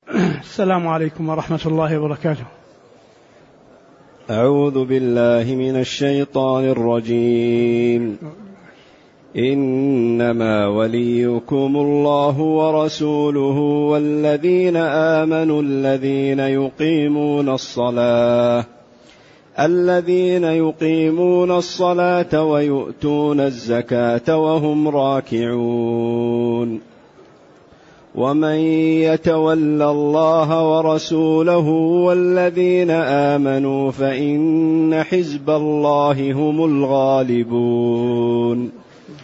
السلام عليكم ورحمة الله وبركاته. أعوذ بالله من الشيطان الرجيم. إنما وليكم الله ورسوله والذين آمنوا الذين يقيمون الصلاة ويؤتون الزكاة وهم راكعون. ومن يتول الله ورسوله والذين آمنوا فإن حزب الله هم الغالبون.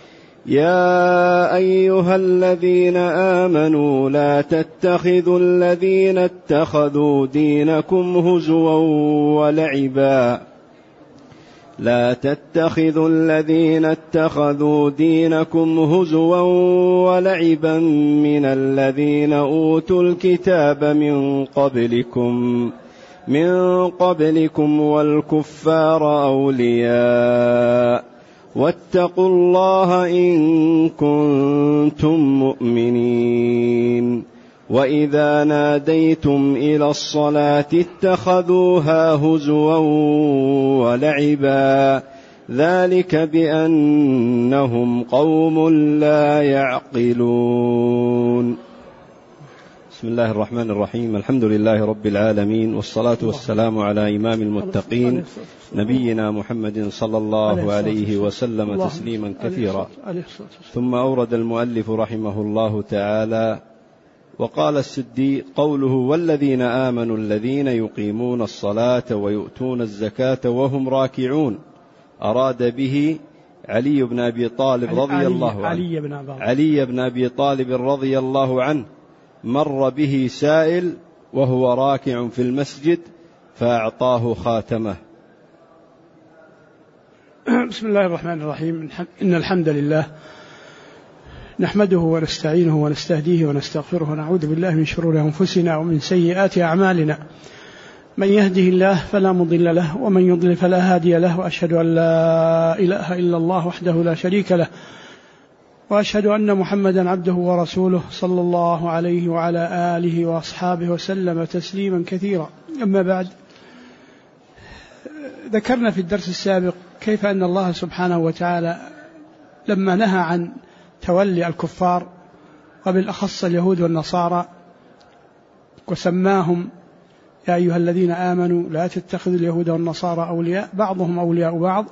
يا أيها الذين آمنوا لا تتخذوا الذين اتخذوا دينكم هزوا ولعبا من الذين أوتوا الكتاب من قبلكم والكفار أولياء واتقوا الله إن كنتم مؤمنين. وإذا ناديتم إلى الصلاة اتخذوها هزوا ولعبا ذلك بأنهم قوم لا يعقلون. بسم الله الرحمن الرحيم. الحمد لله رب العالمين، والصلاة والسلام على إمام المتقين نبينا محمد صلى الله عليه وسلم تسليما كثيرا. ثم أورد المؤلف رحمه الله تعالى وقال السدي قوله والذين آمنوا الذين يقيمون الصلاة ويؤتون الزكاة وهم راكعون، أراد به علي بن أبي طالب رضي الله عنه. مر به سائل وهو راكع في المسجد فأعطاه خاتمه. بسم الله الرحمن الرحيم. إن الحمد لله نحمده ونستعينه ونستهديه ونستغفره ونعوذ بالله من شرور أنفسنا ومن سيئات أعمالنا. من يهده الله فلا مضل له ومن يضلل فلا هادي له، وأشهد أن لا إله إلا الله وحده لا شريك له، وأشهد أن محمدا عبده ورسوله صلى الله عليه وعلى آله وأصحابه وسلم تسليما كثيرا. أما بعد، ذكرنا في الدرس السابق كيف أن الله سبحانه وتعالى لما نهى عن تولي الكفار وبالأخص اليهود والنصارى وسماهم يا أيها الذين آمنوا لا تتخذوا اليهود والنصارى أولياء بعضهم أولياء بعض،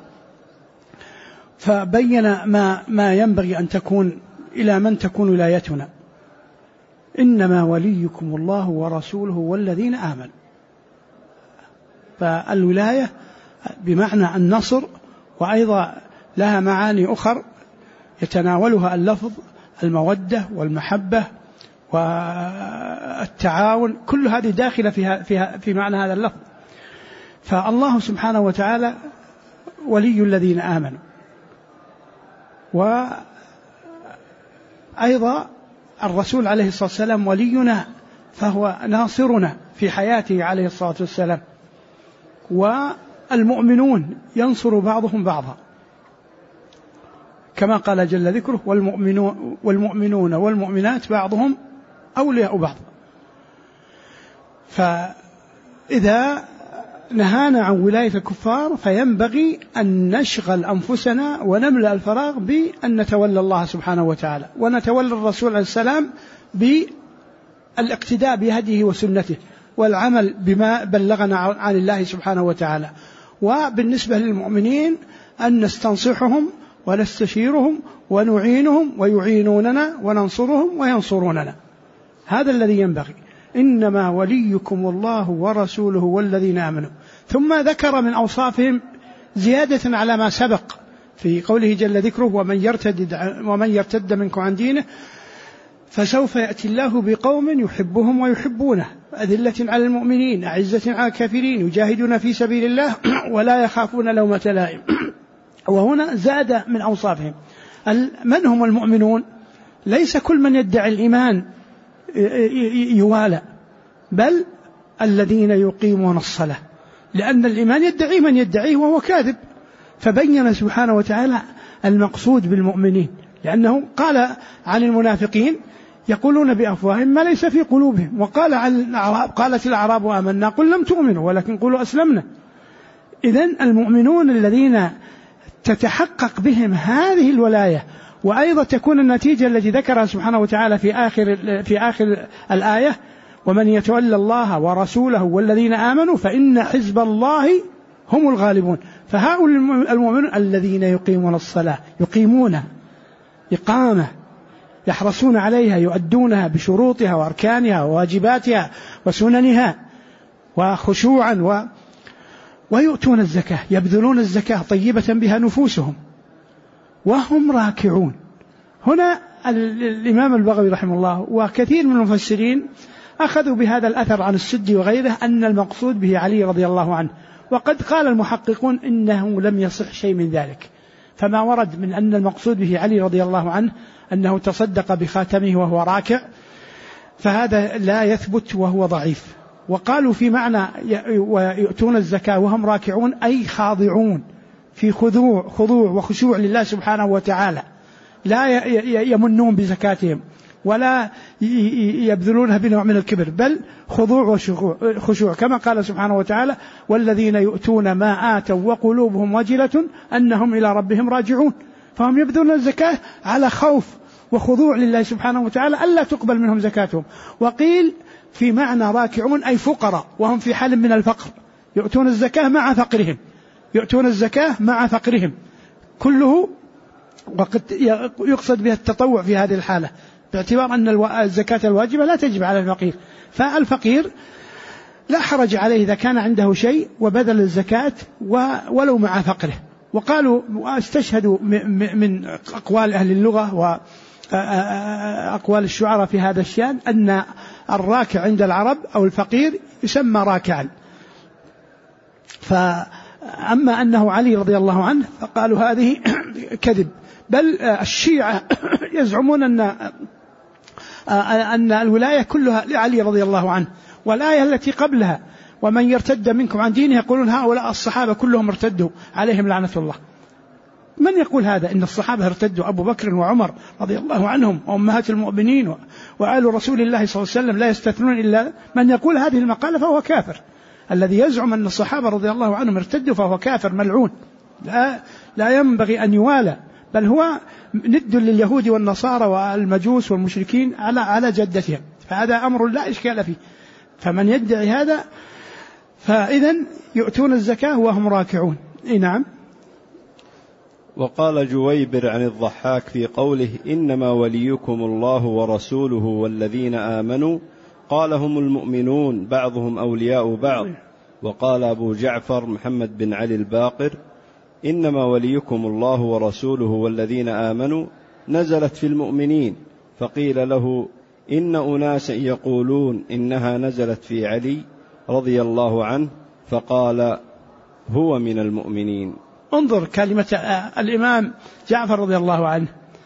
فبين ما ينبغي أن تكون إلى من تكون ولايتنا. إنما وليكم الله ورسوله والذين آمنوا، فالولاية بمعنى النصر، وأيضا لها معاني أخر يتناولها اللفظ: المودة والمحبة والتعاون، كل هذه داخلة في معنى هذا اللفظ. فالله سبحانه وتعالى ولي الذين آمنوا، وأيضا الرسول عليه الصلاة والسلام ولينا، فهو ناصرنا في حياته عليه الصلاة والسلام. والمؤمنون ينصر بعضهم بعضا كما قال جل ذكره: والمؤمنون والمؤمنات بعضهم أولياء بعض. فإذا نهانا عن ولاية الكفار فينبغي أن نشغل أنفسنا ونملأ الفراغ بأن نتولى الله سبحانه وتعالى، ونتولى الرسول عليه السلام بالاقتداء بهديه وسنته والعمل بما بلغنا عن الله سبحانه وتعالى. وبالنسبة للمؤمنين أن نستنصحهم ونستشيرهم ونعينهم ويعينوننا وننصرهم وينصروننا. هذا الذي ينبغي. إنما وليكم الله ورسوله والذين آمنوا. ثم ذكر من أوصافهم زيادة على ما سبق في قوله جل ذكره: ومن يرتد منكم عن دينه فسوف يأتي الله بقوم يحبهم ويحبونه أذلة على المؤمنين أعزة على الكافرين يجاهدون في سبيل الله ولا يخافون لومة لائم. وهنا زاد من أوصافهم. من هم المؤمنون؟ ليس كل من يدعي الإيمان يوالى، بل الذين يقيمون الصلاة، لأن الإيمان يدعي من يدعيه وهو كاذب. فبين سبحانه وتعالى المقصود بالمؤمنين، لأنه قال عن المنافقين: يقولون بأفواههم ما ليس في قلوبهم. وقال عن الأعراب قالت الأعراب آمنا قل لم تؤمنوا ولكن قولوا أسلمنا. إذن المؤمنون الذين تتحقق بهم هذه الولاية، وأيضا تكون النتيجة التي ذكرها سبحانه وتعالى في آخر الآية: ومن يتولى الله ورسوله والذين آمنوا فإن حزب الله هم الغالبون. فهؤلاء المؤمنون الذين يقيمون الصلاة، يقيمونها إقامة، يحرصون عليها، يؤدونها بشروطها وأركانها وواجباتها وسننها وخشوعا، ويؤتون الزكاة، يبذلون الزكاة طيبة بها نفوسهم وهم راكعون. هنا الإمام البغوي رحمه الله وكثير من المفسرين أخذوا بهذا الأثر عن السدي وغيره أن المقصود به علي رضي الله عنه، وقد قال المحققون إنه لم يصح شيء من ذلك. فما ورد من أن المقصود به علي رضي الله عنه أنه تصدق بخاتمه وهو راكع فهذا لا يثبت وهو ضعيف. وقالوا في معنى ويؤتون الزكاة وهم راكعون أي خاضعون في خضوع وخشوع لله سبحانه وتعالى، لا يمنون بزكاتهم ولا يبذلونها بنوع من الكبر، بل خضوع وخشوع، كما قال سبحانه وتعالى: والذين يؤتون ما آتوا وقلوبهم وجلة أنهم إلى ربهم راجعون. فهم يبذلون الزكاة على خوف وخضوع لله سبحانه وتعالى ألا تقبل منهم زكاتهم. وقيل في معنى راكعون أي فقراء وهم في حال من الفقر، يؤتون الزكاة مع فقرهم، يؤتون الزكاة مع فقرهم كله. وقد يقصد بها التطوع في هذه الحالة، باعتبار أن الزكاة الواجبة لا تجب على الفقير، فالفقير لا حرج عليه إذا كان عنده شيء وبذل الزكاة ولو مع فقره. وقالوا واستشهدوا من أقوال أهل اللغة وأقوال الشعراء في هذا الشأن أن الراكع عند العرب أو الفقير يسمى راكعا. فأما أنه علي رضي الله عنه فقالوا هذه كذب، بل الشيعة يزعمون أن الولاية كلها لعلي رضي الله عنه، والآية التي قبلها: ومن يرتد منكم عن دينه، يقولون هؤلاء الصحابة كلهم ارتدوا عليهم لعنة الله. من يقول هذا؟ إن الصحابة ارتدوا، أبو بكر وعمر رضي الله عنهم وأمهات المؤمنين وآل رسول الله صلى الله عليه وسلم لا يستثنون. إلا من يقول هذه المقالة فهو كافر. الذي يزعم أن الصحابة رضي الله عنهم ارتدوا فهو كافر ملعون، لا ينبغي أن يوالى، بل هو ند لليهود والنصارى والمجوس والمشركين على جدتهم. فهذا أمر لا إشكال فيه. فمن يدعي هذا فإذن يؤتون الزكاة وهم راكعون. نعم. وقال جويبر عن الضحاك في قوله: إنما وليكم الله ورسوله والذين آمنوا، قال: هم المؤمنون بعضهم أولياء بعض. وقال أبو جعفر محمد بن علي الباقر: إنما وليكم الله ورسوله والذين آمنوا نزلت في المؤمنين، فقيل له: إن أناسا يقولون إنها نزلت في علي رضي الله عنه، فقال: هو من المؤمنين. انظر كلمة الإمام جعفر رضي الله عنه.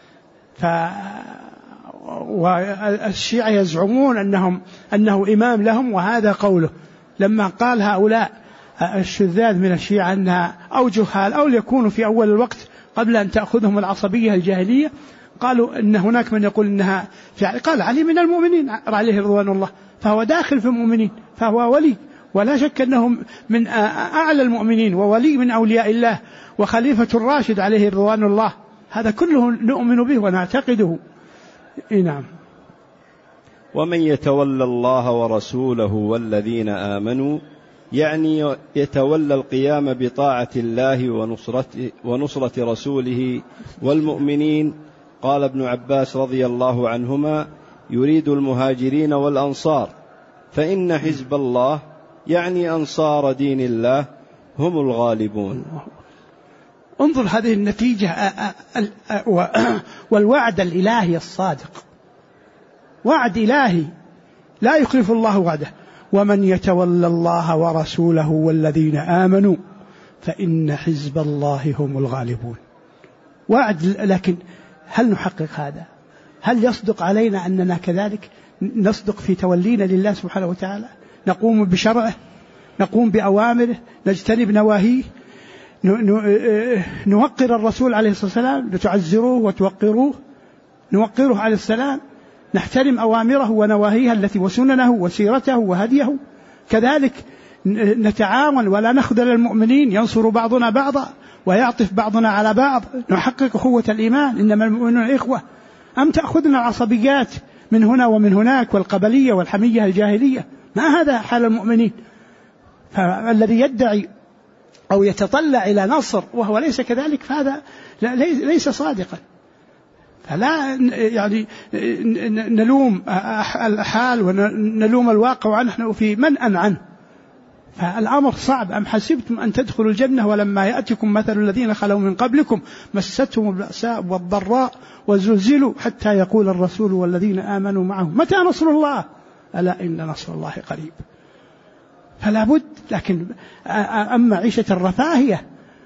والشيعة يزعمون أنه إمام لهم، وهذا قوله لما قال هؤلاء الشذاذ من الشيعة أنها أو جهال أو يكونوا في أول الوقت قبل أن تأخذهم العصبية الجاهلية، قالوا إن هناك من يقول إنها قال علي من المؤمنين عليه رضوان الله، فهو داخل في المؤمنين، فهو ولي، ولا شك أنه من أعلى المؤمنين وولي من أولياء الله وخليفة الراشد عليه رضوان الله. هذا كله نؤمن به ونعتقده. نعم. ومن يتولى الله ورسوله والذين آمنوا، يعني يتولى القيام بطاعة الله ونصرة رسوله والمؤمنين. قال ابن عباس رضي الله عنهما: يريد المهاجرين والأنصار، فإن حزب الله يعني أنصار دين الله هم الغالبون. انظر هذه النتيجة والوعد الإلهي الصادق، وعد إلهي لا يخلف الله وعده: ومن يتولى الله ورسوله والذين آمنوا فإن حزب الله هم الغالبون. وعد، لكن هل نحقق هذا؟ هل يصدق علينا أننا كذلك نصدق في تولينا لله سبحانه وتعالى؟ نقوم بشرعه، نقوم بأوامره، نجتنب نواهيه، نوقر الرسول عليه الصلاة والسلام، لتعزروه وتوقروه، نوقره عليه السلام، نحترم أوامره ونواهيه التي وسننه وسيرته وهديه. كذلك نتعاون ولا نخذل المؤمنين، ينصر بعضنا بعضا ويعطف بعضنا على بعض، نحقق أخوة الإيمان، إنما المؤمنون إخوة. أم تأخذنا العصبيات من هنا ومن هناك والقبلية والحمية الجاهلية؟ ما هذا حال المؤمنين. فالذي يدعي أو يتطلع إلى نصر وهو ليس كذلك فهذا ليس صادقا. فلا يعني نلوم الحال ونلوم الواقع ونحن في منأ عنه. فالأمر صعب. أم حسبتم أن تدخلوا الجنة ولما يأتكم مثل الذين خلوا من قبلكم مستهم البأساء والضراء وزلزلوا حتى يقول الرسول والذين آمنوا معه متى نصر الله ألا إن نصر الله قريب. فلا بد. لكن أما عيشة الرفاهية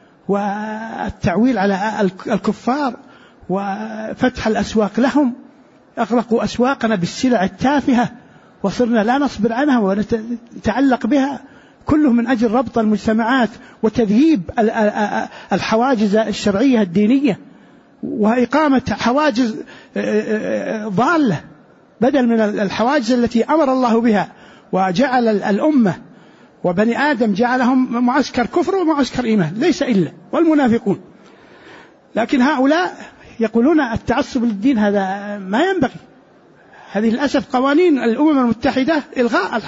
والتعويل على الكفار وفتح الأسواق لهم، أغلقوا أسواقنا بالسلع التافهة وصرنا لا نصبر عنها ونتعلق بها، كله من أجل ربط المجتمعات وتذهيب الحواجز الشرعية الدينية وإقامة حواجز ضالة بدل من الحواجز التي أمر الله بها، وجعل الأمة وبني آدم جعلهم معسكر كفر ومعسكر إيمان ليس إلا والمنافقون. لكن هؤلاء يقولون التعصب للدين هذا ما ينبغي. هذه للأسف قوانين الأمم المتحدة إلغاء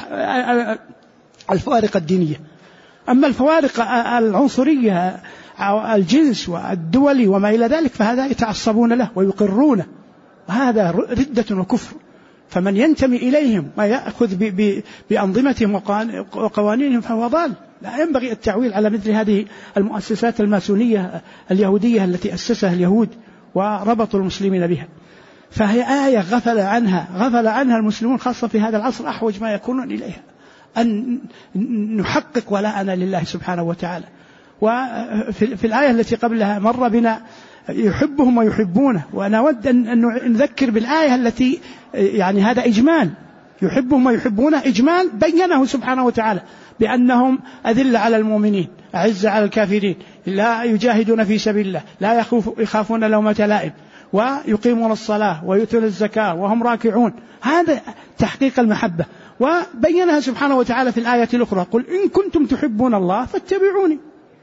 الفوارق الدينية. أما الفوارق العنصرية الجنس والدولي وما إلى ذلك فهذا يتعصبون له ويقرونه، وهذا ردة وكفر. فمن ينتمي إليهم ويأخذ بأنظمتهم وقوانينهم فهو ضال. لا ينبغي التعويل على مثل هذه المؤسسات الماسونية اليهودية التي أسسها اليهود وربطوا المسلمين بها. فهي آية غفل عنها المسلمون، خاصة في هذا العصر أحوج ما يكونون إليها، أن نحقق ولاءنا لله سبحانه وتعالى. وفي الآية التي قبلها مر بنا يحبهم ويحبونه، وأنا أود أن نذكر بالآية التي يعني هذا إجمال، يحبهم ويحبونه إجمال بينه سبحانه وتعالى بأنهم أذل على المؤمنين أعز على الكافرين، لا يجاهدون في سبيل الله، لا يخافون لومة لائم، ويقيمون الصلاة ويؤتون الزكاة وهم راكعون. هذا تحقيق المحبة. وبينها سبحانه وتعالى في الآية الأخرى قل إن كنتم تحبون الله فاتبعوني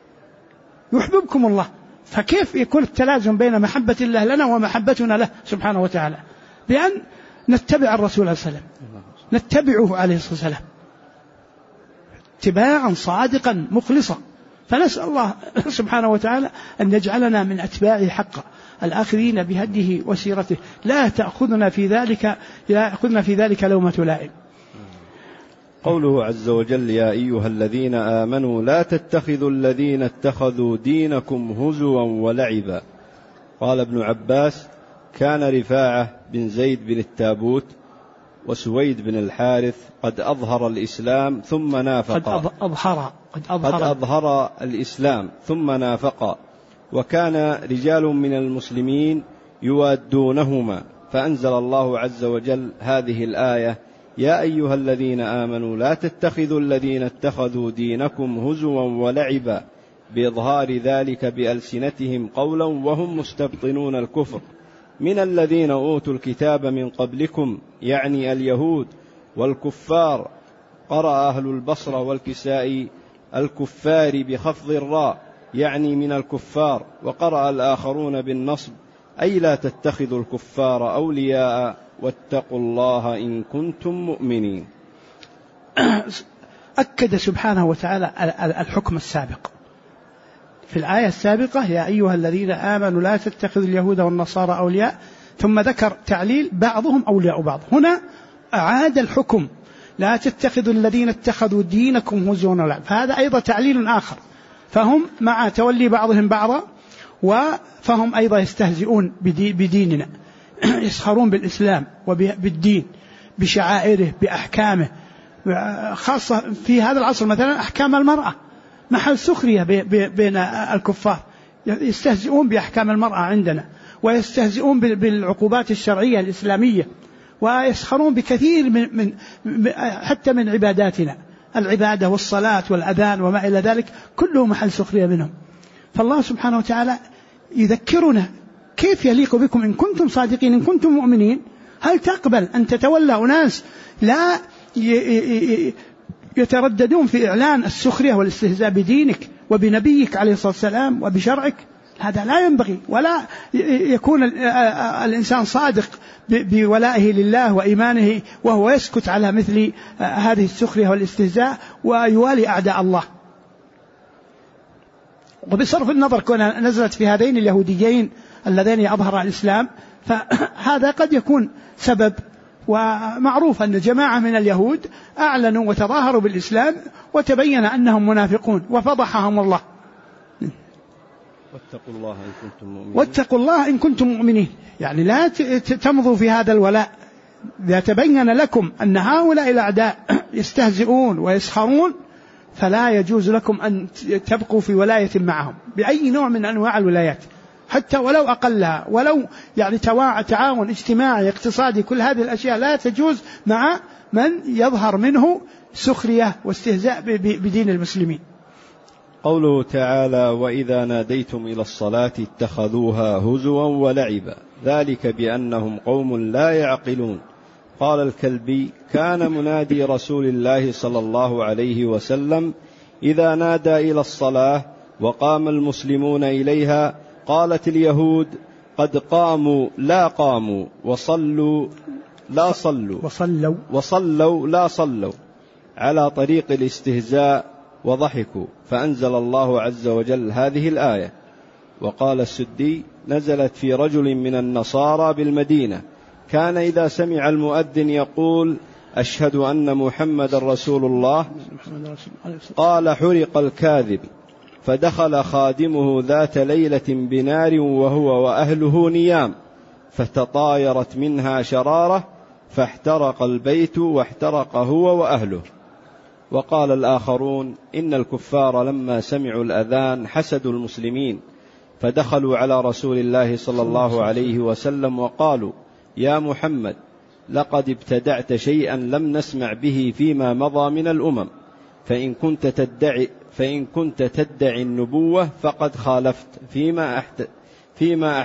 يحببكم الله. فكيف يكون التلازم بين محبة الله لنا ومحبتنا له سبحانه وتعالى؟ بأن نتبع الرسول عليه الصلاة والسلام، نتبعه عليه الصلاة والسلام اتباعا صادقا مخلصا. فنسأل الله سبحانه وتعالى أن يجعلنا من أتباعه حقا الآخرين بهديه وسيرته، لا تأخذنا في ذلك لومة لائم. قوله عز وجل يا أيها الذين آمنوا لا تتخذوا الذين اتخذوا دينكم هزوا ولعبا. قال ابن عباس كان رفاعة بن زيد بن التابوت وسويد بن الحارث قد أظهر الإسلام ثم نافقا. قد أظهر الإسلام ثم نافقا، وكان رجال من المسلمين يوادونهما، فأنزل الله عز وجل هذه الآية يا أيها الذين آمنوا لا تتخذوا الذين اتخذوا دينكم هزوا ولعبا، بإظهار ذلك بألسنتهم قولا وهم مستبطنون الكفر من الذين أوتوا الكتاب من قبلكم، يعني اليهود والكفار. قرأ أهل البصرة والكسائي الكفار بخفض الراء، يعني من الكفار، وقرأ الآخرون بالنصب أي لا تتخذوا الكفار أولياء واتقوا الله إن كنتم مؤمنين. أكد سبحانه وتعالى الحكم السابق في الآية السابقة يا أيها الذين آمنوا لا تتخذوا اليهود والنصارى أولياء، ثم ذكر تعليل بعضهم أولياء بعض. هنا أعاد الحكم لا تتخذوا الذين اتخذوا دينكم هزوا ولعبا، فهذا أيضا تعليل آخر. فهم مع تولي بعضهم بعضا فهم أيضا يستهزئون بديننا، يسخرون بالإسلام وبالدين بشعائره بأحكامه، خاصة في هذا العصر مثلا أحكام المرأة محل سخرية بين الكفار، يستهزئون بأحكام المرأة عندنا، ويستهزئون بالعقوبات الشرعية الإسلامية، ويسخرون بكثير من حتى من عباداتنا، العبادة والصلاة والأذان وما إلى ذلك كله محل سخرية منهم. فالله سبحانه وتعالى يذكرنا كيف يليق بكم إن كنتم صادقين إن كنتم مؤمنين هل تقبل أن تتولى أناس لا يترددون في إعلان السخرية والاستهزاء بدينك وبنبيك عليه الصلاة والسلام وبشرعك؟ هذا لا ينبغي، ولا يكون الإنسان صادق بولائه لله وإيمانه وهو يسكت على مثل هذه السخرية والاستهزاء ويوالي أعداء الله. وبصرف النظر كونها نزلت في هذين اليهوديين اللذين أظهر الإسلام، فهذا قد يكون سبب. ومعروف أن جماعة من اليهود أعلنوا وتظاهروا بالإسلام وتبين أنهم منافقون وفضحهم الله. واتقوا الله إن كنتم مؤمنين. يعني لا تمضوا في هذا الولاء. إذا تبين لكم أن هؤلاء الأعداء يستهزئون ويسخرون فلا يجوز لكم أن تبقوا في ولاية معهم بأي نوع من أنواع الولايات، حتى ولو أقلها، ولو يعني تعاون اجتماعي اقتصادي، كل هذه الأشياء لا تجوز مع من يظهر منه سخرية واستهزاء بدين المسلمين. قوله تعالى: وإذا ناديتم إلى الصلاة اتخذوها هزوا ولعبا ذلك بأنهم قوم لا يعقلون. قال الكلبي: كان منادي رسول الله صلى الله عليه وسلم إذا نادى إلى الصلاة وقام المسلمون إليها قالت اليهود: قد قاموا لا قاموا، وصلوا لا صلوا، وصلوا لا صلوا، على طريق الاستهزاء، وضحكوا. فأنزل الله عز وجل هذه الآية. وقال السدي: نزلت في رجل من النصارى بالمدينة كان إذا سمع المؤذن يقول: أشهد أن محمد رسول الله، قال: حرق الكاذب. فدخل خادمه ذات ليلة بنار وهو وأهله نيام، فتطايرت منها شرارة، فاحترق البيت واحترق هو وأهله. وقال الآخرون: إن الكفار لما سمعوا الأذان حسدوا المسلمين، فدخلوا على رسول الله صلى الله عليه وسلم وقالوا: يا محمد، لقد ابتدعت شيئا لم نسمع به فيما مضى من الأمم، فإن كنت تدعي النبوة فقد خالفت فيما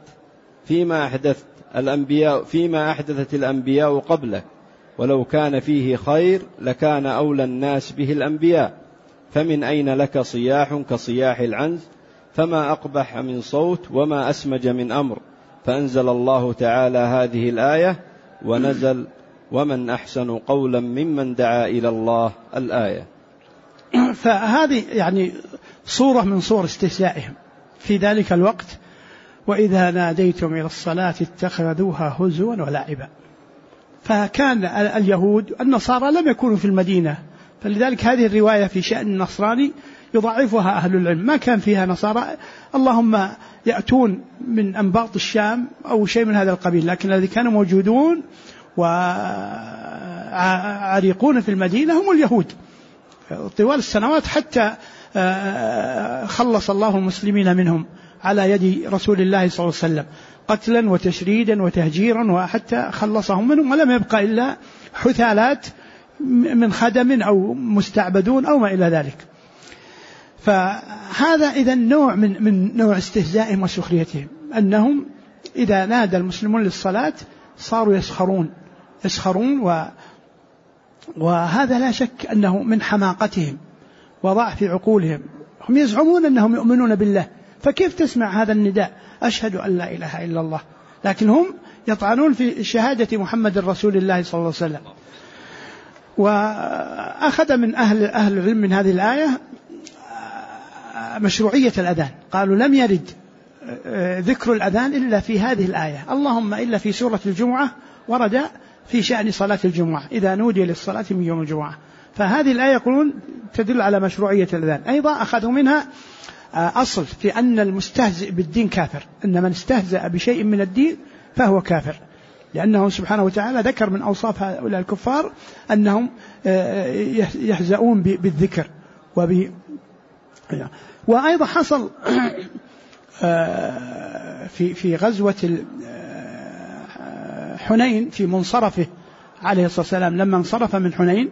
أحدثت الأنبياء قبلك، ولو كان فيه خير لكان أولى الناس به الأنبياء، فمن أين لك صياح كصياح العنز، فما أقبح من صوت وما أسمج من أمر. فأنزل الله تعالى هذه الآية، ونزل: ومن أحسن قولا ممن دعا إلى الله، الآية. فهذه يعني صورة من صور استهزائهم في ذلك الوقت. وإذا ناديتم إلى الصلاة اتخذوها هزوا ولعبا. فكان اليهود النصارى لم يكونوا في المدينة، فلذلك هذه الرواية في شأن النصراني يضعفها أهل العلم، ما كان فيها نصارى، اللهم يأتون من أنباط الشام أو شيء من هذا القبيل، لكن الذي كانوا موجودون وعريقون في المدينة هم اليهود طوال السنوات، حتى خلص الله المسلمين منهم على يد رسول الله صلى الله عليه وسلم، قتلا وتشريدا وتهجيرا، وحتى خلصهم منهم، ولم يبقى إلا حثالات من خدم أو مستعبدون أو ما إلى ذلك. فهذا إذن نوع من نوع استهزائهم وسخريتهم، أنهم إذا نادى المسلمون للصلاة صاروا يسخرون وهذا لا شك أنه من حماقتهم وضعف عقولهم. هم يزعمون أنهم يؤمنون بالله، فكيف تسمع هذا النداء أشهد أن لا إله إلا الله، لكن هم يطعنون في شهادة محمد رسول الله صلى الله عليه وسلم. وأخذ من أهل العلم من هذه الآية مشروعية الأذان، قالوا لم يرد ذكر الأذان إلا في هذه الآية، اللهم إلا في سورة الجمعة ورد في شأن صلاة الجمعة إذا نودي للصلاة من يوم الجمعة، فهذه الآية يقولون تدل على مشروعية الأذان. أيضا أخذوا منها أصل في أن المستهزئ بالدين كافر، أن من استهزأ بشيء من الدين فهو كافر، لأنه سبحانه وتعالى ذكر من أوصاف هؤلاء الكفار أنهم يهزؤون بالذكر وأيضا حصل في غزوة حنين في منصرفه عليه الصلاة والسلام، لما انصرف من حنين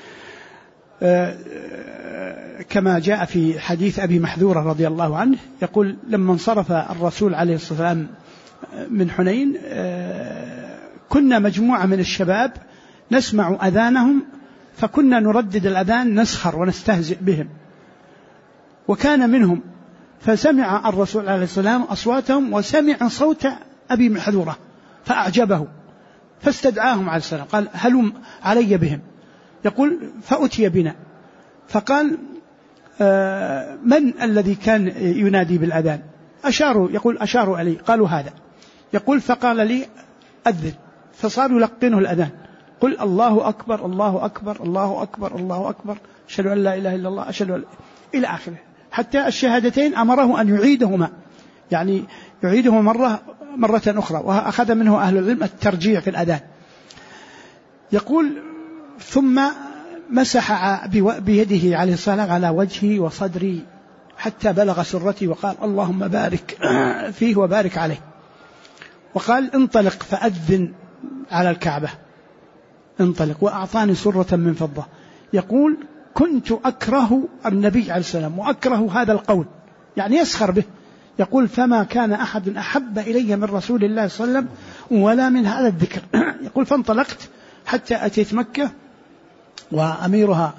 كما جاء في حديث أبي محذورة رضي الله عنه، يقول لما انصرف الرسول عليه الصلاة والسلام من حنين كنا مجموعة من الشباب نسمع أذانهم، فكنا نردد الأذان نسخر ونستهزئ بهم. وكان منهم فسمع الرسول عليه السلام أصواتهم وسمع صوت أبي محذورة فأعجبه، فاستدعاهم عليه السلام، قال هلم علي بهم. يقول فأتي بنا، فقال من الذي كان ينادي بالأذان؟ أشاروا علي، قالوا هذا. يقول فقال لي أذن، فصاروا يلقنه الأذان، قل الله أكبر الله أكبر الله أكبر الله أكبر أشهد أن لا إله إلا الله أشهد أن إلى آخره، حتى الشهادتين أمره أن يعيدهما، يعني يعيدهما مرة أخرى، وأخذ منه أهل العلم الترجيع في الأذان. يقول ثم مسح بيده عليه الصلاة على وجهي وصدري حتى بلغ سرتي، وقال اللهم بارك فيه وبارك عليه. وقال انطلق فأذن على الكعبة، انطلق، وأعطاني سرة من فضة. يقول كنت أكره النبي عليه السلام وأكره هذا القول، يعني يسخر به. يقول فما كان أحد أحب إلي من رسول الله صلى الله عليه وسلم ولا من هذا الذكر. يقول فانطلقت حتى أتيت مكة وأميرها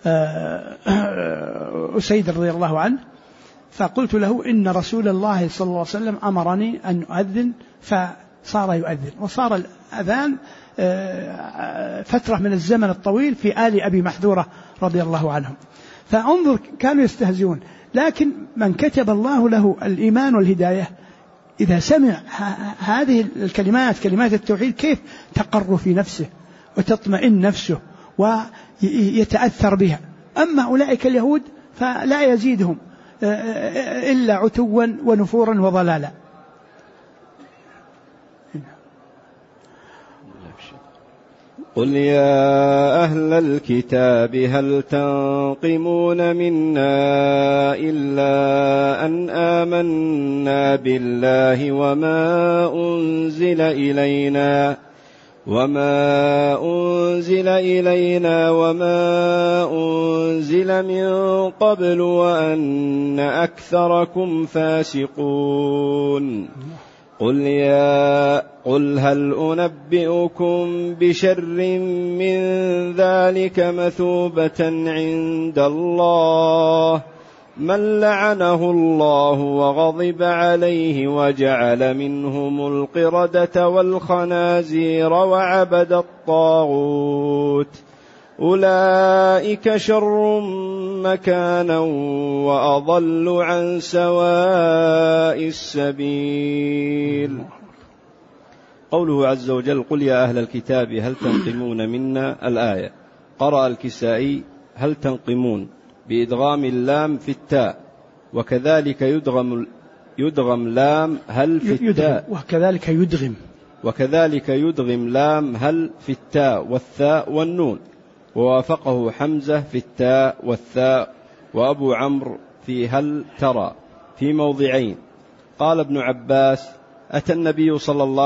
أسيد رضي الله عنه، فقلت له إن رسول الله صلى الله عليه وسلم أمرني أن أؤذن، فصار يؤذن، وصار الأذان فترة من الزمن الطويل في آل أبي محذورة رضي الله عنهم. فانظر كانوا يستهزئون، لكن من كتب الله له الإيمان والهداية إذا سمع هذه الكلمات، كلمات التوحيد، كيف تقر في نفسه وتطمئن نفسه ويتأثر بها. أما أولئك اليهود فلا يزيدهم إلا عتوا ونفورا وضلالا. قل يا أهل الكتاب هل تنقمون منا إلا أن آمنا بالله وما أنزل إلينا وما أنزل من قبل وأن أكثركم فاسقون. قل هل أنبئكم بشر من ذلك مثوبة عند الله من لعنه الله وغضب عليه وجعل منهم القردة والخنازير وعبد الطاغوت أولئك شر مكانا وأضل عن سواء السبيل. قوله عز وجل قل يا أهل الكتاب هل تنقمون منا، الآية. قرأ الكسائي هل تنقمون بإدغام اللام في التاء، وكذلك يدغم لام هل في التاء، وكذلك يدغم لام هل في التاء والثاء والنون، ووافقه حمزة في التاء والثاء، وأبو عمرو في هل ترى في موضعين. قال ابن عباس أتى النبي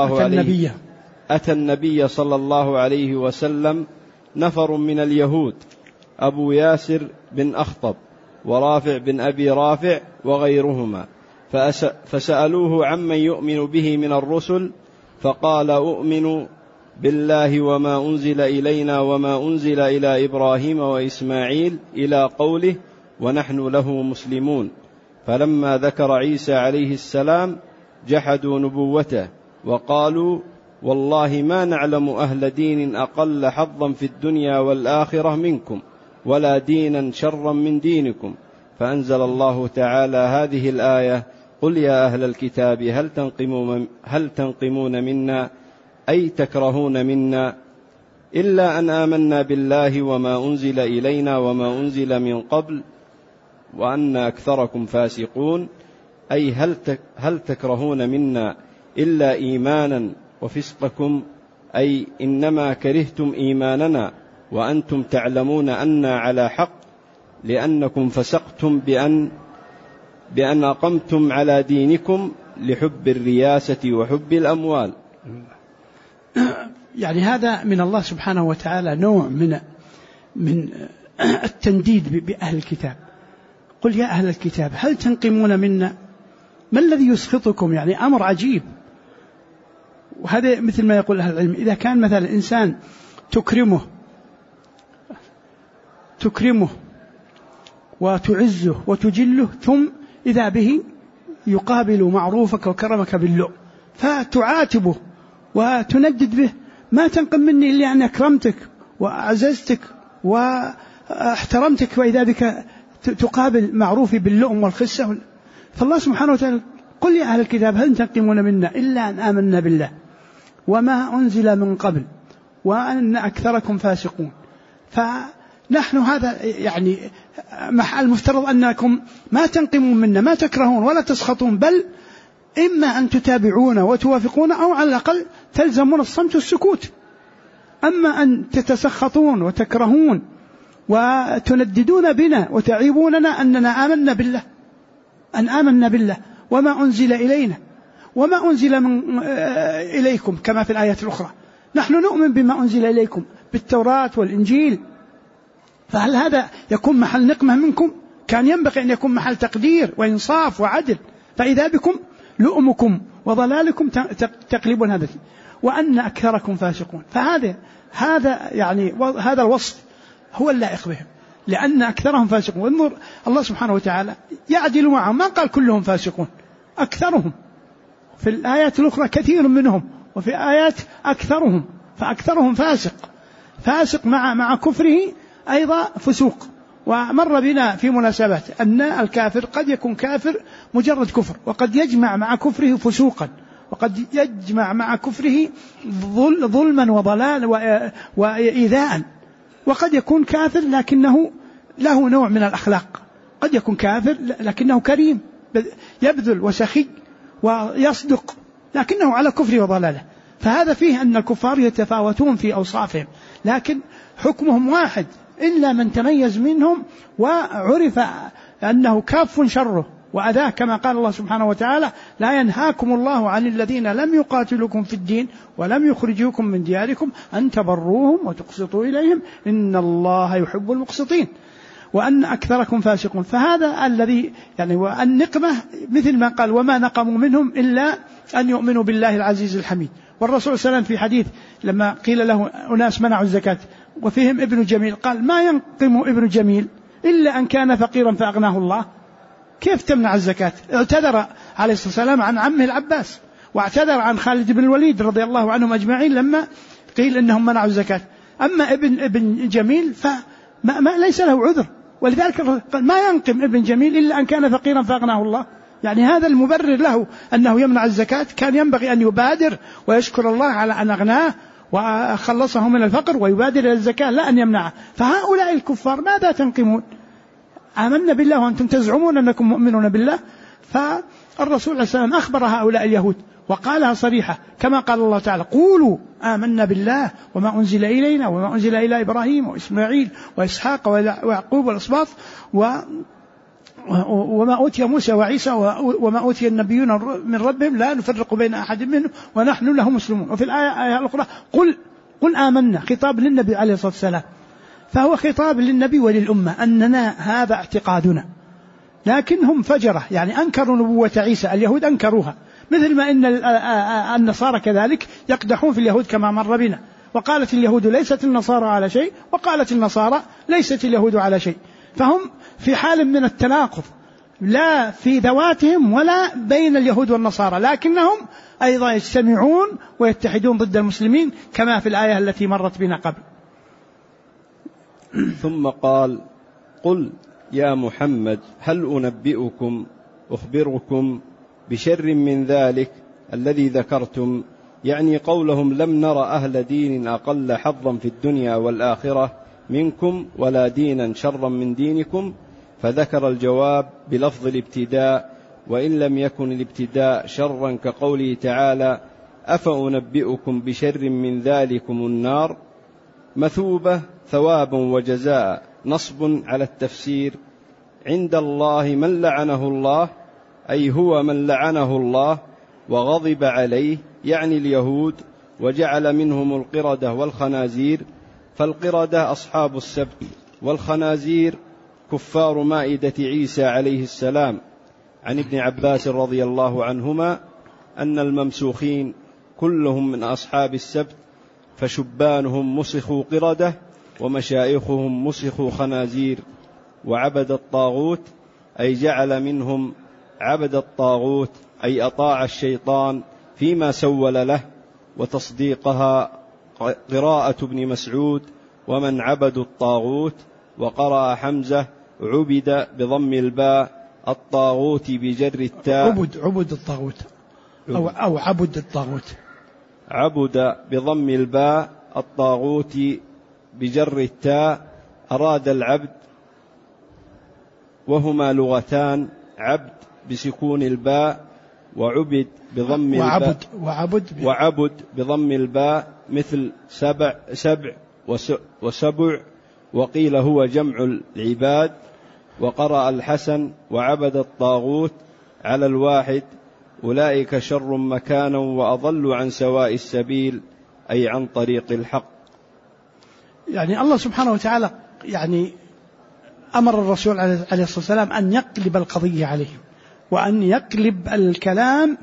صلى الله عليه وسلم نفر من اليهود، أبو ياسر بن أخطب ورافع بن أبي رافع وغيرهما، فسألوه عمن يؤمن به من الرسل، فقال أؤمن بالله وما أنزل إلينا وما أنزل إلى إبراهيم وإسماعيل إلى قوله ونحن له مسلمون. فلما ذكر عيسى عليه السلام جحدوا نبوته وقالوا والله ما نعلم أهل دين أقل حظا في الدنيا والآخرة منكم ولا دينا شرا من دينكم. فأنزل الله تعالى هذه الآية قل يا أهل الكتاب هل تنقمون منا، أي تكرهون منا إلا أن آمنا بالله وما أنزل إلينا وما أنزل من قبل وأن أكثركم فاسقون، أي هل تكرهون منا إلا إيمانا وفسقكم، أي إنما كرهتم إيماننا وأنتم تعلمون أننا على حق لأنكم فسقتم بأن أقمتم على دينكم لحب الرياسة وحب الأموال. يعني هذا من الله سبحانه وتعالى نوع من التنديد بأهل الكتاب. قل يا أهل الكتاب هل تنقمون منا، ما الذي يسخطكم؟ يعني أمر عجيب. وهذا مثل ما يقول أهل العلم، إذا كان مثلا الإنسان تكرمه وتعزه وتجله، ثم إذا به يقابل معروفك وكرمك باللؤم، فتعاتبه وتندد به: ما تنقم مني إلا أن أكرمتك وأعززتك واحترمتك، وإذا بك تقابل معروفي باللؤم والخسة. فالله سبحانه وتعالى: قل يا أهل الكتاب هل تنقمون منا إلا أن آمنا بالله وما أنزل من قبل وأن أكثركم فاسقون. فنحن هذا يعني المفترض أنكم ما تنقمون منا، ما تكرهون ولا تسخطون، بل إما أن تتابعون وتوافقون أو على الأقل تلزمون الصمت والسكوت. أما أن تتسخطون وتكرهون وتنددون بنا وتعيبوننا أننا آمنا بالله وما أنزل إلينا وما أنزل إليكم، كما في الآيات الأخرى: نحن نؤمن بما أنزل إليكم بالتوراة والإنجيل. فهل هذا يكون محل نقمة منكم؟ كان ينبغي أن يكون محل تقدير وإنصاف وعدل. فإذا بكم لؤمكم وضلالكم تقلبون هذا، وأن أكثركم فاسقون. فهذا يعني هذا الوصف هو اللائق بهم، لأن أكثرهم فاسقون. وانظر الله سبحانه وتعالى يعدل معهم، ما قال كلهم فاسقون، أكثرهم. في الآيات الأخرى كثير منهم، وفي آيات أكثرهم، فأكثرهم فاسق مع كفره أيضا فسوق. ومر بنا في مناسبات أن الكافر قد يكون كافر مجرد كفر، وقد يجمع مع كفره فسوقا، وقد يجمع مع كفره ظلما وضلال وإيذاء. وقد يكون كافر لكنه له نوع من الأخلاق، قد يكون كافر لكنه كريم يبذل وسخي ويصدق، لكنه على كفره وضلاله. فهذا فيه أن الكفار يتفاوتون في أوصافهم، لكن حكمهم واحد إلا من تميز منهم وعرف أنه كاف شره وأذاه، كما قال الله سبحانه وتعالى: لا ينهاكم الله عن الذين لم يقاتلوكم في الدين ولم يخرجوكم من دياركم أن تبروهم وتقسطوا إليهم إن الله يحب المقسطين وأن أكثركم فاسقون. فهذا الذي يعني والنقمة مثل ما قال: وما نقموا منهم إلا أن يؤمنوا بالله العزيز الحميد. والرسول صلى الله عليه وسلم في حديث لما قيل له أناس منعوا الزكاة وفيهم ابن جميل، قال: ما ينقم ابن جميل إلا أن كان فقيرا فأغناه الله. كيف تمنع الزكاة؟ اعتذر عليه الصلاة والسلام عن عمه العباس، واعتذر عن خالد بن الوليد رضي الله عنهم أجمعين لما قيل إنهم منعوا الزكاة. أما ابن جميل فما ليس له عذر، ولذلك قال: ما ينقم ابن جميل إلا أن كان فقيرا فأغناه الله. يعني هذا المبرر له أنه يمنع الزكاة، كان ينبغي أن يبادر ويشكر الله على أن أغناه وخلصه من الفقر ويبادر إلى الزكاة، لا أن يمنعه. فهؤلاء الكفار ماذا تنقمون؟ آمنا بالله وأنتم تزعمون أنكم مؤمنون بالله. فالرسول عليه السلام أخبر هؤلاء اليهود وقالها صريحة، كما قال الله تعالى: قولوا آمنا بالله وما أنزل إلينا وما أنزل إلى إبراهيم وإسماعيل وإسحاق ويعقوب والأسباط وما أوتي موسى وعيسى وما أوتي النبيون من ربهم لا نفرق بين أحد منهم ونحن له مسلمون. وفي الآية الأخرى: قل آمنا، خطاب للنبي عليه الصلاة والسلام. فهو خطاب للنبي وللأمة أننا هذا اعتقادنا. لكنهم فجرة، يعني أنكروا نبوة عيسى، اليهود أنكروها، مثل ما إن النصارى كذلك يقدحون في اليهود كما مر بنا. وقالت اليهود ليست النصارى على شيء، وقالت النصارى ليست اليهود على شيء. فهم في حال من التناقض، لا في ذواتهم ولا بين اليهود والنصارى، لكنهم أيضا يجتمعون ويتحدون ضد المسلمين كما في الآية التي مرت بنا قبل. ثم قال: قل يا محمد هل أخبركم بشر من ذلك الذي ذكرتم، يعني قولهم: لم نر أهل دين أقل حظا في الدنيا والآخرة منكم ولا دينا شرا من دينكم. فذكر الجواب بلفظ الابتداء، وإن لم يكن الابتداء شرا كقوله تعالى: أفأنبئكم بشر من ذلكم النار مثوبة ثوابا وجزاء، نصب على التفسير: عند الله من لعنه الله، أي هو من لعنه الله وغضب عليه، يعني اليهود، وجعل منهم القردة والخنازير. فالقردة أصحاب السبت، والخنازير كفار مائدة عيسى عليه السلام. عن ابن عباس رضي الله عنهما أن الممسوخين كلهم من أصحاب السبت، فشبانهم مسخوا قردة ومشايخهم مسخوا خنازير. وعبد الطاغوت أي جعل منهم عبد الطاغوت أي أطاع الشيطان فيما سول له، وتصديقها قراءة ابن مسعود ومن عبدوا الطاغوت. وقرأ حمزة عبد بضم الباء الطاغوت بجر التاء. عبد الطاغوت أو عبد الطاغوت. عبد بضم الباء الطاغوت بجر التاء أراد العبد، وهما لغتان، عبد بسكون الباء وعبد بضم الباء وعبد بضم الباء مثل سبع وسبع، وقيل هو جمع العباد. وقرأ الحسن وعبد الطاغوت على الواحد أولئك شر مكانا وأضل عن سواء السبيل، أي عن طريق الحق. يعني الله سبحانه وتعالى يعني أمر الرسول عليه الصلاة والسلام أن يقلب القضية عليهم، وأن يقلب الكلام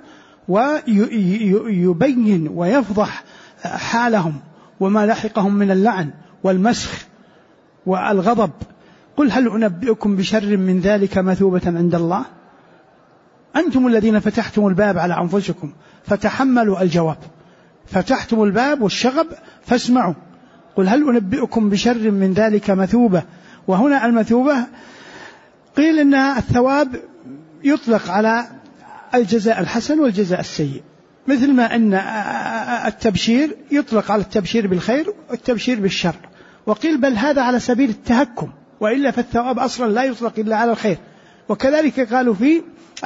ويبين ويفضح حالهم وما لحقهم من اللعن والمسخ والغضب. قل هل أنبئكم بشر من ذلك مثوبة عند الله؟ أنتم الذين فتحتم الباب على أنفسكم فتحملوا الجواب، فتحتم الباب والشغب فاسمعوا. قل هل أنبئكم بشر من ذلك مثوبة. وهنا المثوبة قيل إن الثواب يطلق على الجزاء الحسن والجزاء السيء، مثل ما أن التبشير يطلق على التبشير بالخير والتبشير بالشر، وقيل بل هذا على سبيل التهكم، وإلا فالثواب أصلا لا يطلق إلا على الخير. وكذلك قالوا في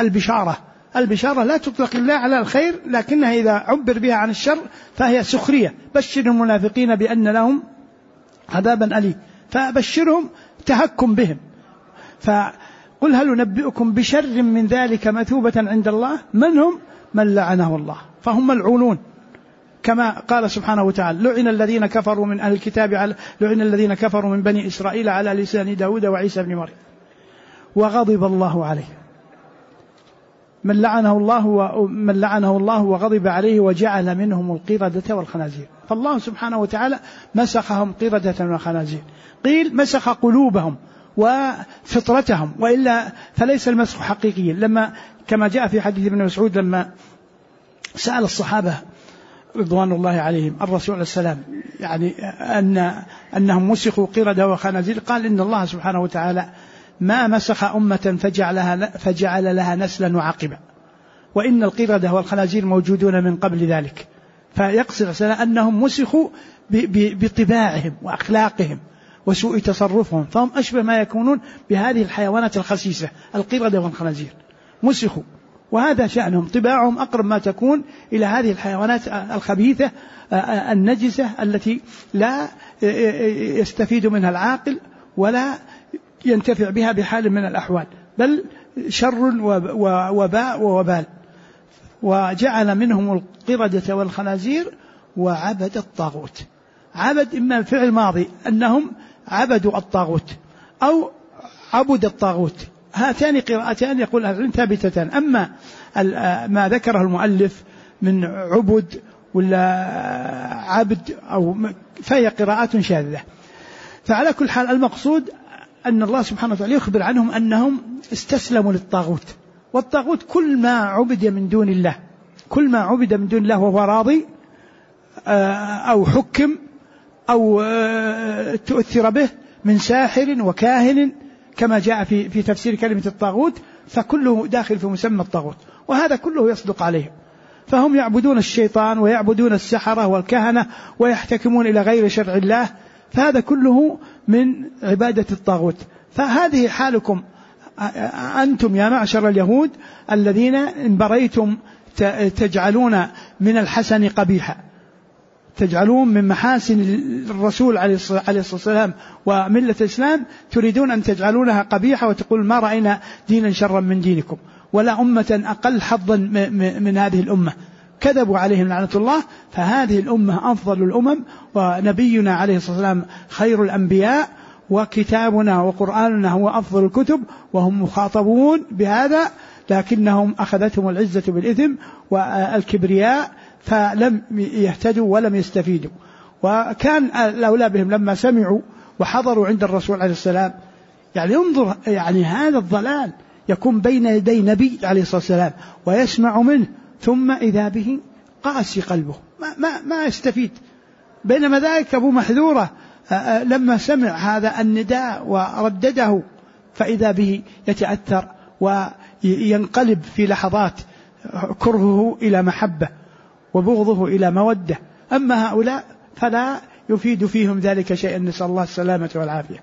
البشارة لا تطلق إلا على الخير، لكنها إذا عبر بها عن الشر فهي سخرية. بشر المنافقين بأن لهم عذابا أليم، فبشرهم تهكم بهم. فقل هل ننبئكم بشر من ذلك مثوبة عند الله؟ من هم؟ من لعنه الله، فهم ملعونون، كما قال سبحانه وتعالى لعن الذين كفروا من أهل الكتاب لعن الذين كفروا من بني إسرائيل على لسان داود وعيسى بن مريم وغضب الله عليه. من لعنه الله وغضب عليه وجعل منهم القردة والخنازير. فالله سبحانه وتعالى مسخهم قردة وخنازير. قيل مسخ قلوبهم وفطرتهم، وإلا فليس المسخ حقيقيا. لما كما جاء في حديث ابن مسعود لما سأل الصحابة رضوان الله عليهم الرسول عليه السلام يعني أنهم مسخوا قردة وخنازير، قال إن الله سبحانه وتعالى ما مسخ أمة فجعل لها نسلا وعقبا، وإن القردة والخنازير موجودون من قبل ذلك. فيقصد أنهم مسخوا بطباعهم وأخلاقهم وسوء تصرفهم، فهم أشبه ما يكونون بهذه الحيوانات الخسيسة القردة والخنازير، مسخوا، وهذا شأنهم، طباعهم أقرب ما تكون إلى هذه الحيوانات الخبيثة النجسة التي لا يستفيد منها العاقل ولا ينتفع بها بحال من الأحوال، بل شر ووباء ووبال. وجعل منهم القردة والخنازير وعبد الطاغوت. عبد إما فعل ماضي أنهم عبدوا الطاغوت أو عبد الطاغوت، هاتان قراءتان يقول أهل العلم ثابتتان. أما ما ذكره المؤلف من عبد ولا عبد فهي قراءات شاذة. فعلى كل حال المقصود أن الله سبحانه وتعالى يخبر عنهم أنهم استسلموا للطاغوت، والطاغوت كل ما عبد من دون الله، كل ما عبد من دون الله وهو راضي أو حكم أو تؤثر به من ساحر وكاهن كما جاء في تفسير كلمة الطاغوت، فكله داخل في مسمى الطاغوت، وهذا كله يصدق عليهم. فهم يعبدون الشيطان ويعبدون السحرة والكهنة ويحتكمون إلى غير شرع الله، فهذا كله من عبادة الطاغوت. فهذه حالكم أنتم يا معشر اليهود الذين انبريتم تجعلون من الحسن قبيحا، تجعلون من محاسن الرسول عليه الصلاة والسلام وملة الإسلام تريدون أن تجعلونها قبيحة، وتقول ما رأينا دينا شرا من دينكم ولا أمة أقل حظا من هذه الأمة. كذبوا عليهم لعنة الله. فهذه الأمة أفضل الأمم، ونبينا عليه الصلاة والسلام خير الأنبياء، وكتابنا وقرآننا هو أفضل الكتب، وهم مخاطبون بهذا، لكنهم أخذتهم العزة بالإثم والكبرياء فلم يهتدوا ولم يستفيدوا. وكان الأولى بهم لما سمعوا وحضروا عند الرسول عليه السلام، يعني انظر، يعني هذا الضلال يكون بين يدي نبي عليه الصلاة والسلام ويسمع منه، ثم إذا به قاسي قلبه ما يستفيد. بينما ذلك أبو محذورة لما سمع هذا النداء وردده فإذا به يتأثر وينقلب في لحظات كرهه إلى محبة وبغضه إلى مودة. أما هؤلاء فلا يفيد فيهم ذلك شيئا، نسأل الله السلامة والعافية.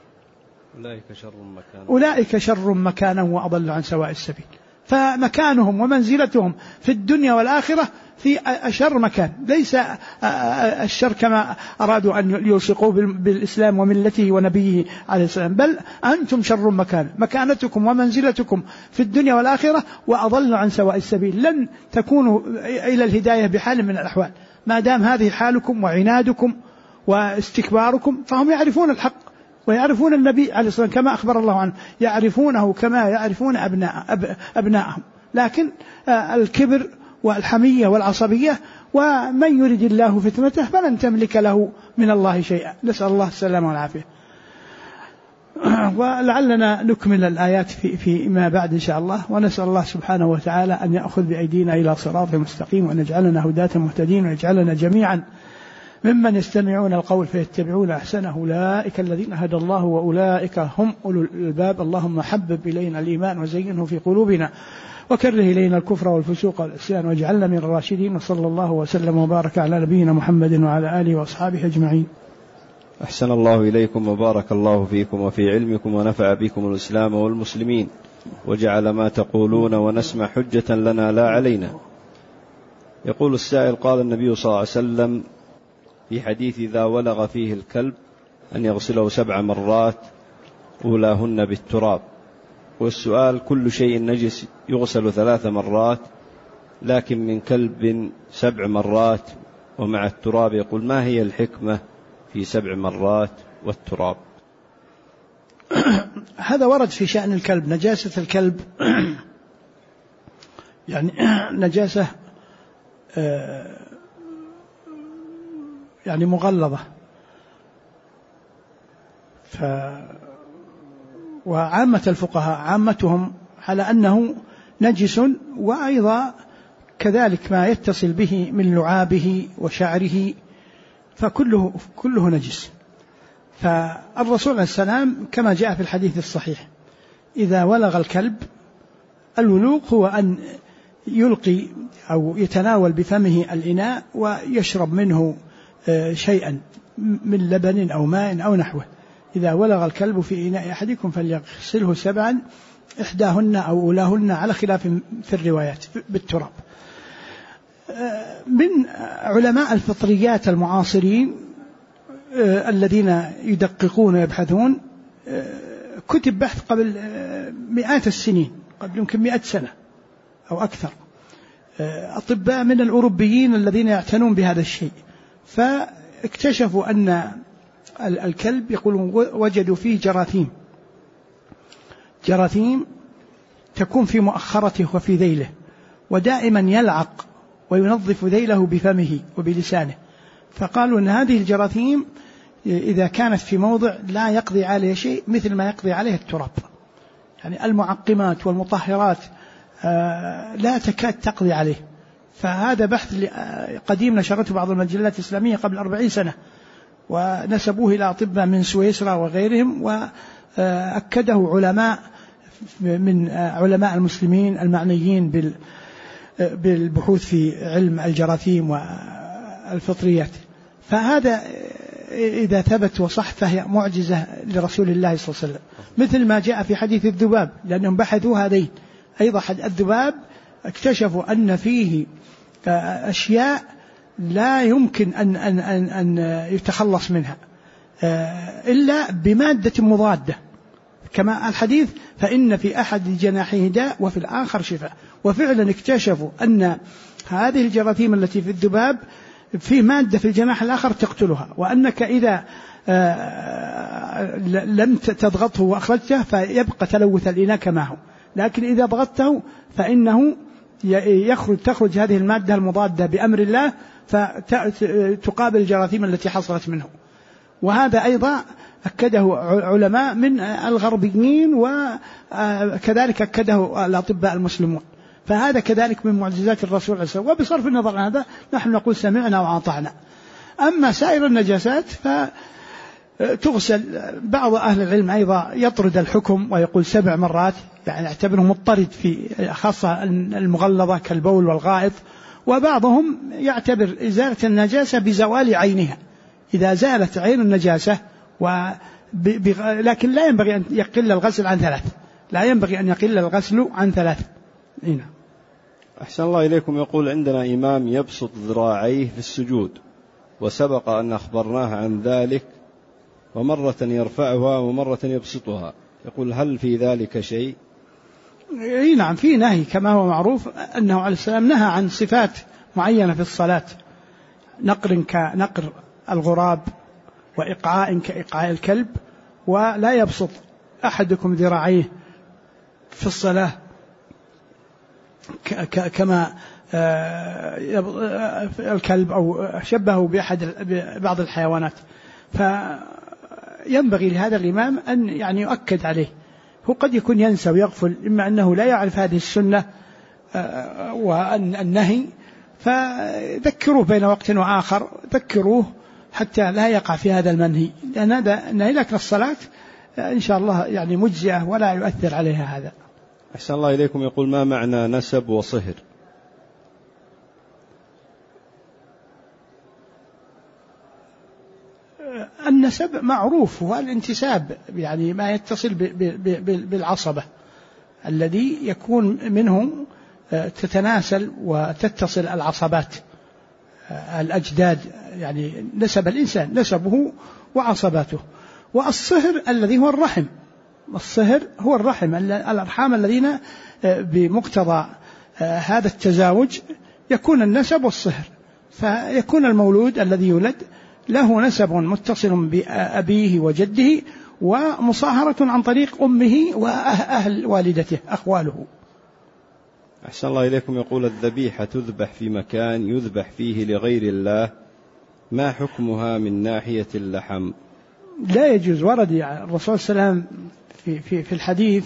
أولئك شر مكانا وأضل عن سواء السبيل. فمكانهم ومنزلتهم في الدنيا والآخرة في أشر مكان، ليس الشر كما أرادوا أن يلصقوا بالإسلام وملته ونبيه عليه السلام، بل أنتم شر مكان، مكانتكم ومنزلتكم في الدنيا والآخرة وأضل عن سواء السبيل. لن تكونوا إلى الهداية بحال من الأحوال ما دام هذه حالكم وعنادكم واستكباركم. فهم يعرفون الحق ويعرفون النبي عليه الصلاة والسلام كما أخبر الله عنه، يعرفونه كما يعرفون أبناءهم، لكن الكبر والحمية والعصبية، ومن يريد الله فتنته فلن تملك له من الله شيئا، نسأل الله السلامة والعافية. ولعلنا نكمل الآيات في ما بعد إن شاء الله، ونسأل الله سبحانه وتعالى أن يأخذ بأيدينا إلى صراط مستقيم، وأن يجعلنا هداة مهتدين، ويجعلنا جميعا ممن يستمعون القول فيتبعون أحسنه، أولئك الذين هدى الله وأولئك هم أولو الألباب. اللهم حبب إلينا الإيمان وزينه في قلوبنا وكره إلينا الكفر والفسوق والعصيان واجعلنا من الراشدين. وصلى الله وسلم وبارك على نبينا محمد وعلى آله وأصحابه أجمعين. أحسن الله إليكم وبارك الله فيكم وفي علمكم ونفع بكم الإسلام والمسلمين، وجعل ما تقولون ونسمع حجة لنا لا علينا. يقول السائل: قال النبي صلى الله عليه وسلم في حديث إذا ولغ فيه الكلب أن يغسله 7 مرات أولاهن بالتراب. والسؤال: كل شيء نجس يغسل 3 مرات، لكن من كلب 7 مرات ومع التراب. يقول: ما هي الحكمة في 7 مرات والتراب؟ هذا ورد في شأن الكلب، نجاسة الكلب يعني نجاسة يعني مغلظة. وعامة الفقهاء عامتهم على أنه نجس، وأيضا كذلك ما يتصل به من لعابه وشعره فكله نجس. فالرسول عليه السلام كما جاء في الحديث الصحيح: إذا ولغ الكلب، الولوغ هو أن يلقي أو يتناول بفمه الإناء ويشرب منه شيئا من لبن أو ماء أو نحوه. إذا ولغ الكلب في إناء أحدكم فليغسله 7، إحداهن أو أولاهن على خلاف في الروايات بالتراب. من علماء الفطريات المعاصرين الذين يدققون ويبحثون، كتب بحث قبل مئات السنين، قبل يمكن 100 سنة أو أكثر، أطباء من الأوروبيين الذين يعتنون بهذا الشيء، فاكتشفوا أن الكلب يقولون وجدوا فيه جراثيم تكون في مؤخرته وفي ذيله، ودائما يلعق وينظف ذيله بفمه وبلسانه. فقالوا أن هذه الجراثيم إذا كانت في موضع لا يقضي عليه شيء مثل ما يقضي عليه التراب، يعني المعقمات والمطهرات لا تكاد تقضي عليه. فهذا بحث قديم نشرته بعض المجلات الإسلامية قبل 40 سنة، ونسبوه إلى أطباء من سويسرا وغيرهم، وأكده علماء من علماء المسلمين المعنيين بالبحوث في علم الجراثيم والفطريات. فهذا إذا ثبت وصح فهي معجزة لرسول الله صلى الله عليه وسلم، مثل ما جاء في حديث الذباب، لأنهم بحثوا هذين أيضا. الذباب اكتشفوا أن فيه أشياء لا يمكن أن يتخلص منها إلا بمادة مضادة، كما الحديث: فإن في أحد جناحيه داء وفي الآخر شفاء. وفعلا اكتشفوا أن هذه الجراثيم التي في الذباب في مادة في الجناح الآخر تقتلها، وأنك إذا لم تضغطه وأخرجته فيبقى تلوث الإناء كما هو، لكن إذا ضغطته فإنه تخرج هذه المادة المضادة بأمر الله فتقابل الجراثيم التي حصلت منه. وهذا أيضا أكده علماء من الغربيين، وكذلك أكده الأطباء المسلمون. فهذا كذلك من معجزات الرسول عليه الصلاة والسلام. وبصرف النظر عن هذا نحن نقول سمعنا وأطعنا. أما سائر النجاسات فتغسل. بعض أهل العلم أيضا يطرد الحكم ويقول 7 مرات، يعني يعتبره مضطرد في خاصة المغلظة كالبول والغائط. وبعضهم يعتبر إزالة النجاسة بزوال عينها، إذا زالت عين النجاسة لكن لا ينبغي أن يقل الغسل عن 3. لا ينبغي أن يقل الغسل عن 3. هنا. أحسن الله إليكم. يقول عندنا إمام يبسط ذراعيه في السجود، وسبق أن أخبرناه عن ذلك، ومرة يرفعها ومرة يبسطها. يقول هل في ذلك شيء؟ نعم، في نهي كما هو معروف أنه عليه السلام نهى عن صفات معينة في الصلاة، نقر كنقر الغراب، وإقعاء كإقعاء الكلب. ولا يبسط أحدكم ذراعيه في الصلاة كما الكلب أو شبهه بعض الحيوانات. فينبغي لهذا الإمام أن يعني يؤكد عليه. هو قد يكون ينسى ويغفل، إما أنه لا يعرف هذه السنة والنهي، فذكروه بين وقت وآخر، ذكروه حتى لا يقع في هذا المنهي، لأن هذا النهي. لكن الصلاة إن شاء الله يعني مجزئة ولا يؤثر عليها هذا. أحسن الله إليكم. يقول ما معنى نسب وصهر؟ النسب معروف، هو الانتساب، يعني ما يتصل بالعصبة الذي يكون منه تتناسل وتتصل العصبات الأجداد، يعني نسب الإنسان نسبه وعصباته. والصهر الذي هو الرحم، الصهر هو الرحم، الأرحام الذين بمقتضى هذا التزاوج يكون النسب والصهر. فيكون المولود الذي يولد له نسب متصل بأبيه وجده، ومصاهرة عن طريق أمه وأهل والدته أخواله. أحسن الله إليكم. يقول الذبيحة تذبح في مكان يذبح فيه لغير الله، ما حكمها من ناحية اللحم؟ لا يجوز. ورد الرسول صلى الله عليه وسلم في الحديث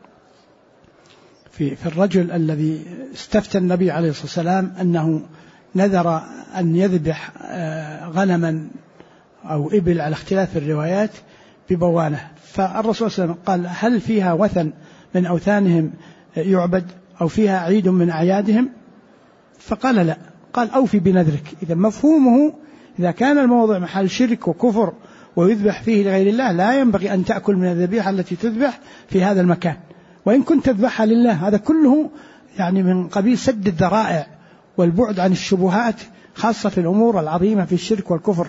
في الرجل الذي استفتى النبي عليه الصلاة والسلام أنه نذر أن يذبح غنما أو إبل على اختلاف الروايات ببوانة. فالرسول صلى الله عليه وسلم قال هل فيها وثن من أوثانهم يعبد أو فيها عيد من أعيادهم؟ فقال لا. قال أوفي بنذرك. إذا مفهومه إذا كان الموضع محل شرك وكفر ويذبح فيه لغير الله لا ينبغي أن تأكل من الذبيحة التي تذبح في هذا المكان، وإن كنت تذبحها لله. هذا كله يعني من قبيل سد الذرائع والبعد عن الشبهات، خاصة في الأمور العظيمة في الشرك والكفر.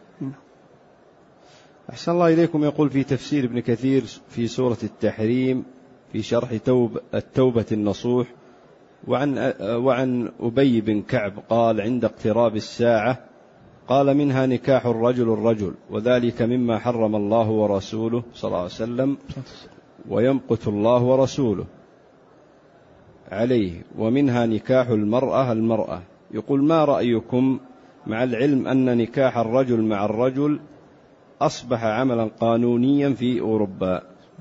أحسن الله إليكم. يقول في تفسير ابن كثير في سورة التحريم في شرح التوبة النصوح، وعن أبي بن كعب قال عند اقتراب الساعة قال منها نكاح الرجل وذلك مما حرم الله ورسوله صلى الله عليه وسلم ويمقت الله ورسوله عليه، ومنها نكاح المرأة. يقول ما رأيكم مع العلم أن نكاح الرجل مع الرجل أصبح عملا قانونيا في أوروبا؟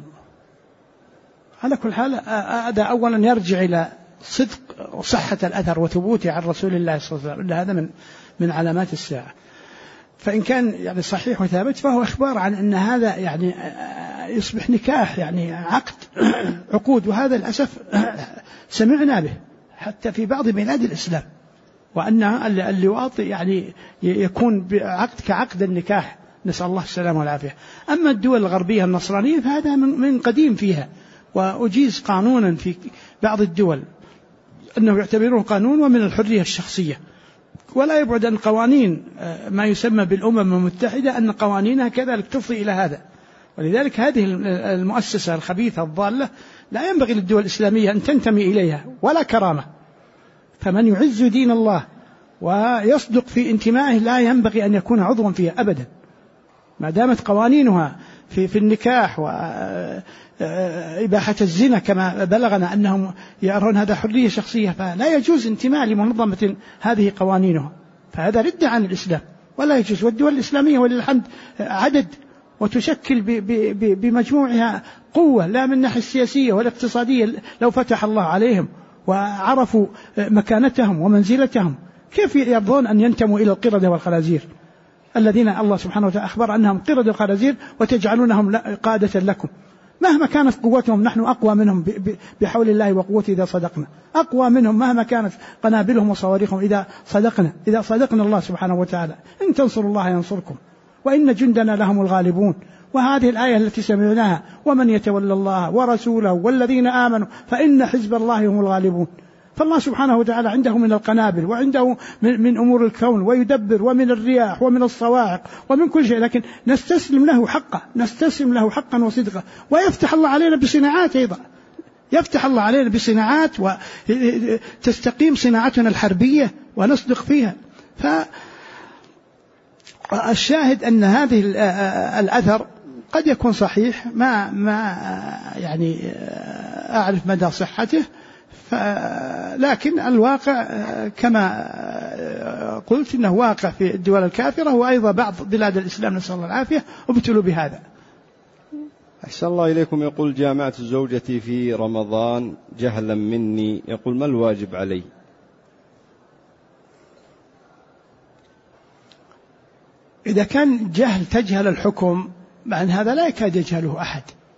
على كل حال هذا أولا يرجع إلى صدق وصحة الأثر وثبوته عن رسول الله صلى الله عليه وسلم، هذا من علامات الساعة. فإن كان يعني صحيح وثابت فهو إخبار عن أن هذا يعني يصبح نكاح، يعني عقود. وهذا للأسف سمعنا به حتى في بعض بلاد الإسلام، وأن اللواط يعني يكون بعقد كعقد النكاح، نسأل الله السلامة والعافية. أما الدول الغربية النصرانية فهذا من قديم فيها، وأجيز قانونا في بعض الدول أنه يعتبروه قانون ومن الحرية الشخصية. ولا يبعد أن قوانين ما يسمى بالأمم المتحدة أن قوانينها كذلك تفضي إلى هذا. ولذلك هذه المؤسسة الخبيثة الضالة لا ينبغي للدول الإسلامية أن تنتمي إليها ولا كرامة. فمن يعز دين الله ويصدق في انتمائه لا ينبغي أن يكون عضوا فيها أبدا، ما دامت قوانينها في النكاح وإباحة الزنا كما بلغنا أنهم يرون هذا حرية شخصية، فلا يجوز انتماء لمنظمة هذه قوانينها، فهذا رد عن الإسلام ولا يجوز. والدول الإسلامية وللحمد عدد وتشكل بمجموعها قوة، لا من الناحية السياسية والاقتصادية، لو فتح الله عليهم وعرفوا مكانتهم ومنزلتهم كيف يرضون أن ينتموا إلى القردة والخنازير الذين الله سبحانه وتعالى أخبر أنهم قردة الخنازير وتجعلونهم قادة لكم؟ مهما كانت قوتهم نحن أقوى منهم بحول الله وقوته إذا صدقنا، أقوى منهم مهما كانت قنابلهم وصواريخهم إذا صدقنا الله سبحانه وتعالى. إن تنصروا الله ينصركم وإن جندنا لهم الغالبون. وهذه الآية التي سمعناها ومن يتولى الله ورسوله والذين آمنوا فإن حزب الله هم الغالبون. فالله سبحانه وتعالى عنده من القنابل وعنده من أمور الكون ويدبر، ومن الرياح ومن الصواعق ومن كل شيء، لكن نستسلم له حقا وصدقا. ويفتح الله علينا بصناعات أيضا، يفتح الله علينا بصناعات وتستقيم صناعتنا الحربية ونصدق فيها. فالشاهد أن هذه الأثر قد يكون صحيح، ما يعني أعرف مدى صحته، لكن الواقع كما قلت إنه واقع في الدول الكافرة وأيضا بعض بلاد الإسلام نسأل الله العافية وابتلوا بهذا. أحسن الله إليكم. يقول جامعت زوجتي في رمضان جهلا مني، يقول ما الواجب علي؟ إذا كان جهل تجهل الحكم، مع هذا لا يكاد يجهله أحد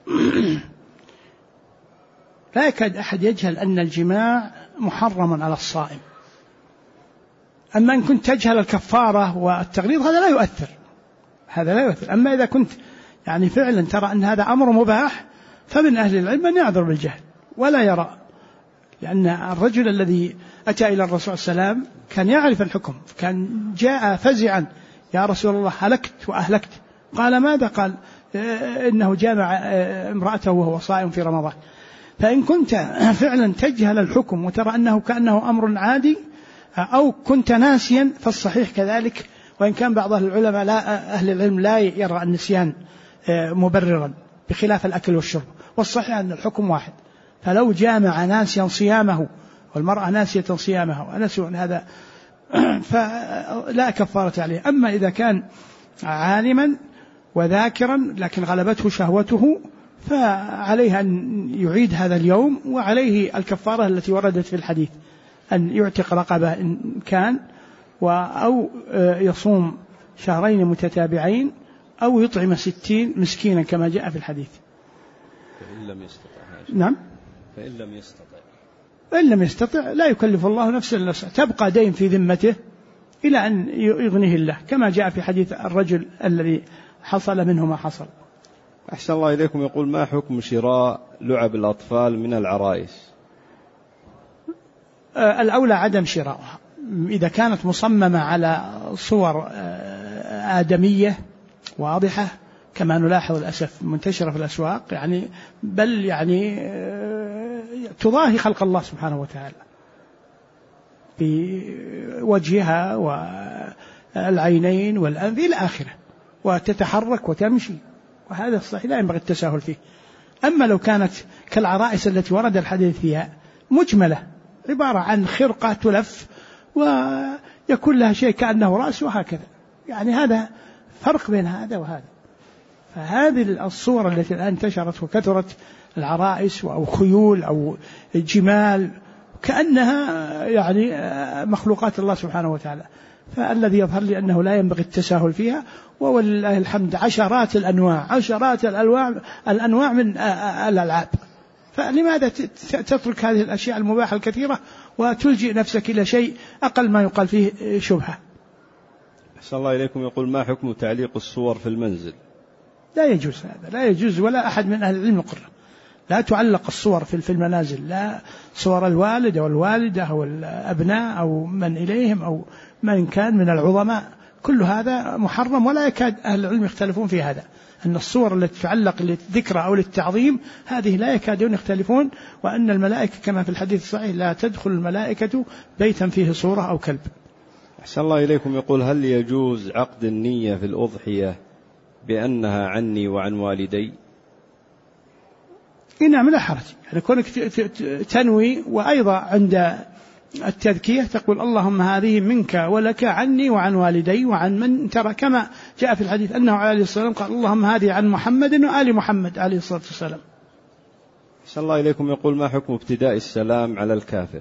لا يكاد أحد يجهل أن الجماع محرم على الصائم. أما إن كنت تجهل الكفارة والتغليظ هذا لا يؤثر. أما إذا كنت يعني فعلا ترى أن هذا أمر مباح، فمن أهل العلم من يعذر بالجهل ولا يرى، لأن الرجل الذي أتى إلى الرسول صلى الله عليه وسلم كان يعرف الحكم، كان جاء فزعا يا رسول الله هلكت وأهلكت. قال ماذا؟ قال إنه جامع امرأته وهو صائم في رمضان. فإن كنت فعلا تجهل الحكم وترى أنه كأنه أمر عادي أو كنت ناسيا فالصحيح كذلك، وإن كان بعض أهل العلم لا يرى النسيان مبررا بخلاف الأكل والشرب، والصحيح أن الحكم واحد. فلو جامع ناسيا صيامه والمرأة ناسية صيامها ونسوا هذا فلا كفارة عليه. أما إذا كان عالما وذاكرا لكن غلبته شهوته فعليه أن يعيد هذا اليوم، وعليه الكفارة التي وردت في الحديث أن يعتق رقبة إن كان، أو يصوم شهرين متتابعين، أو يطعم 60 مسكينا كما جاء في الحديث. فإن لم يستطع. نعم، فإن لم يستطع لا يكلف الله نفسا إلا وسعها، تبقى دين في ذمته إلى أن يغنيه الله، كما جاء في حديث الرجل الذي حصل منه ما حصل. أحسن الله إليكم. يقول ما حكم شراء لعب الأطفال من العرائس؟ الأولى عدم شراؤها إذا كانت مصممة على صور آدمية واضحة كما نلاحظ للأسف منتشرة في الأسواق، يعني بل يعني تضاهي خلق الله سبحانه وتعالى بوجهها والعينين والأنف إلى آخره، وتتحرك وتمشي، وهذا الصحيح لا ينبغي التساهل فيه. أما لو كانت كالعرائس التي ورد الحديث فيها مجملة، عبارة عن خرقة تلف ويكون لها شيء كأنه رأس وهكذا، يعني هذا فرق بين هذا وهذا. فهذه الصور التي الآن انتشرت وكثرت العرائس أو خيول أو جمال كأنها يعني مخلوقات الله سبحانه وتعالى، فالذي يظهر لي أنه لا ينبغي التساهل فيها. ولله الحمد عشرات الأنواع من الألعاب، فلماذا تترك هذه الأشياء المباحة الكثيرة وتلجئ نفسك إلى شيء أقل ما يقال فيه شبهة؟ أحسن الله إليكم. يقول ما حكم تعليق الصور في المنزل؟ لا يجوز هذا، لا يجوز، ولا أحد من أهل العلم يقر لا تعلق الصور في المنازل، لا صور الوالد أو الوالدة أو الأبناء أو من إليهم أو من كان من العظماء، كل هذا محرم، ولا يكاد أهل العلم يختلفون في هذا، أن الصور التي تعلق للذكرى أو للتعظيم هذه لا يكادون يختلفون، وأن الملائكة كما في الحديث الصحيح لا تدخل الملائكة بيتا فيه صورة أو كلب. أحسن الله إليكم. يقول هل يجوز عقد النية في الأضحية بأنها عني وعن والدي؟ نعم لا حرج، يعني كونك تنوي، وأيضا عند التذكية تقول اللهم هذه منك ولك عني وعن والدي وعن من ترى، كما جاء في الحديث أنه عليه الصلاة والسلام قال اللهم هذه عن محمد وآل محمد عليه الصلاة والسلام. صلى الله إليكم يقول ما حكم ابتداء السلام على الكافر؟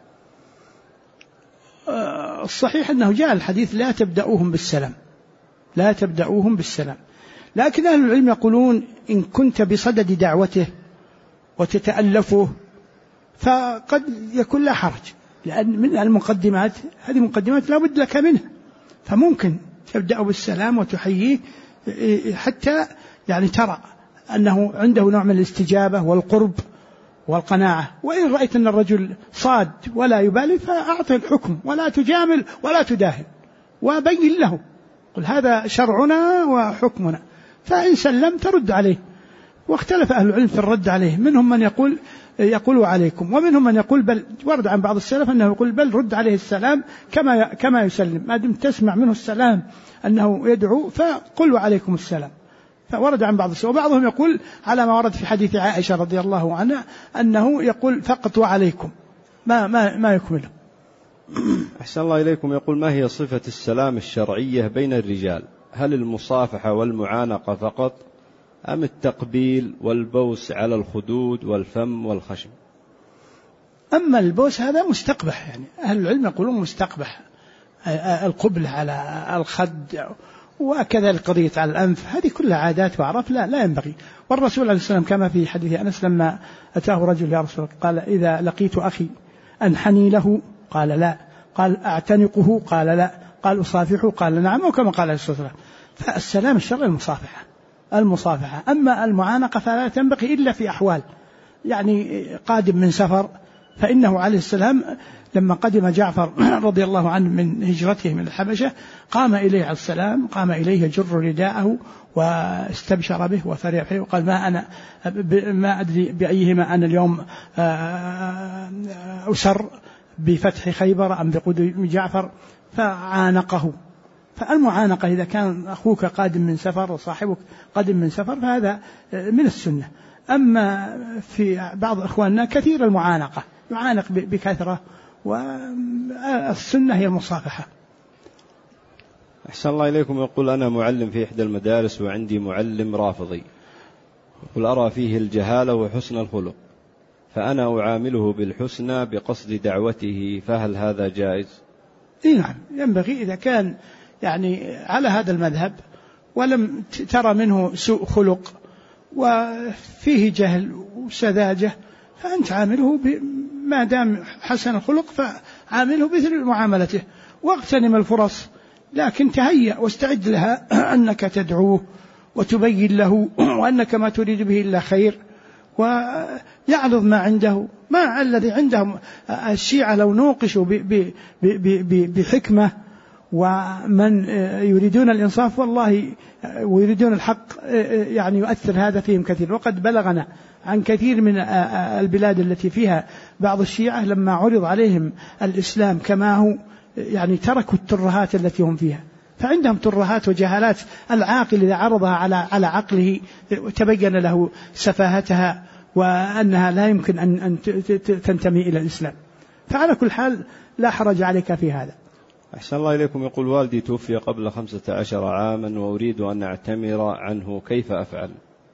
الصحيح أنه جاء الحديث لا تبدأوهم بالسلام، لا تبدأوهم بالسلام، لكن أهل العلم يقولون إن كنت بصدد دعوته وتتألفه فقد يكون لا حرج، لأن من المقدمات هذه مقدمات لا بد لك منها، فممكن تبدأ بالسلام وتحييه حتى يعني ترى أنه عنده نوع من الاستجابة والقرب والقناعة. وإن رأيت أن الرجل صاد ولا يبالي فأعطي الحكم ولا تجامل ولا تداهن، وبين له قل هذا شرعنا وحكمنا، فإن سلم ترد عليه. واختلف أهل العلم في الرد عليه، منهم من يقول عليكم، ومنهم من يقول بل، ورد عن بعض السلف أنه يقول بل رد عليه السلام كما يسلم، ما دمت تسمع منه السلام أنه يدعو فقل وعليكم السلام. فورد عن بعض السلف، وبعضهم يقول على ما ورد في حديث عائشة رضي الله عنها أنه يقول فقط وعليكم ما يكمله. أحسن الله إليكم يقول ما هي صفة السلام الشرعية بين الرجال؟ هل المصافحة والمعانقة فقط أم التقبيل والبوس على الخدود والفم والخشم؟ أما البوس هذا مستقبح، يعني أهل العلم يقولون مستقبح، القبل على الخد وكذلك قضية على الأنف، هذه كلها عادات وأعراف لا ينبغي. والرسول عليه السلام كما في حديث أنس لما أتاه رجل يا رسول الله قال إذا لقيت أخي أنحني له؟ قال لا. قال أعتنقه؟ قال لا. قال أصافحه؟ قال نعم، وكما قال عليه الصلاة والسلام. فالسلام الشرعي المصافحة. أما المعانقة فلا تنبغي إلا في أحوال، يعني قادم من سفر، فإنه عليه السلام لما قدم جعفر رضي الله عنه من هجرته من الحبشة قام إليه عليه السلام، قام إليه يجر رداءه واستبشر به وفرح به وقال ما أدري بأيهما أنا اليوم أسر، بفتح خيبر أم بقدوم جعفر، فعانقه. فالمعانقة إذا كان أخوك قادم من سفر وصاحبك قادم من سفر فهذا من السنة. أما في بعض إخواننا كثير المعانقة، يعانق بكثرة، والسنة هي المصافحة. أحسن الله إليكم يقول أنا معلم في إحدى المدارس وعندي معلم رافضي، يقول أرى فيه الجهالة وحسن الخلق، فأنا أعامله بالحسنى بقصد دعوته، فهل هذا جائز؟ نعم، ينبغي إذا كان يعني على هذا المذهب ولم ترى منه سوء خلق وفيه جهل وسذاجة فأنت عامله ما دام حسن الخلق فعامله مثل معاملته، واغتنم الفرص، لكن تهيأ واستعد لها أنك تدعوه وتبين له وأنك ما تريد به إلا خير، ويعرض ما عنده، ما الذي عندهم. الشيعة لو نوقشوا بحكمة ومن يريدون الإنصاف والله ويريدون الحق يعني يؤثر هذا فيهم كثير. وقد بلغنا عن كثير من البلاد التي فيها بعض الشيعة لما عرض عليهم الإسلام كما هو يعني تركوا الترهات التي هم فيها، فعندهم ترهات وجهالات. العاقل إذا عرضها على عقله تبين له سفاهتها وأنها لا يمكن أن تنتمي إلى الإسلام. فعلى كل حال لا حرج عليك في هذا. أحسن الله إليكم يقول والدي توفي قبل 15 عاما وأريد أن أعتمر عنه، كيف أفعل؟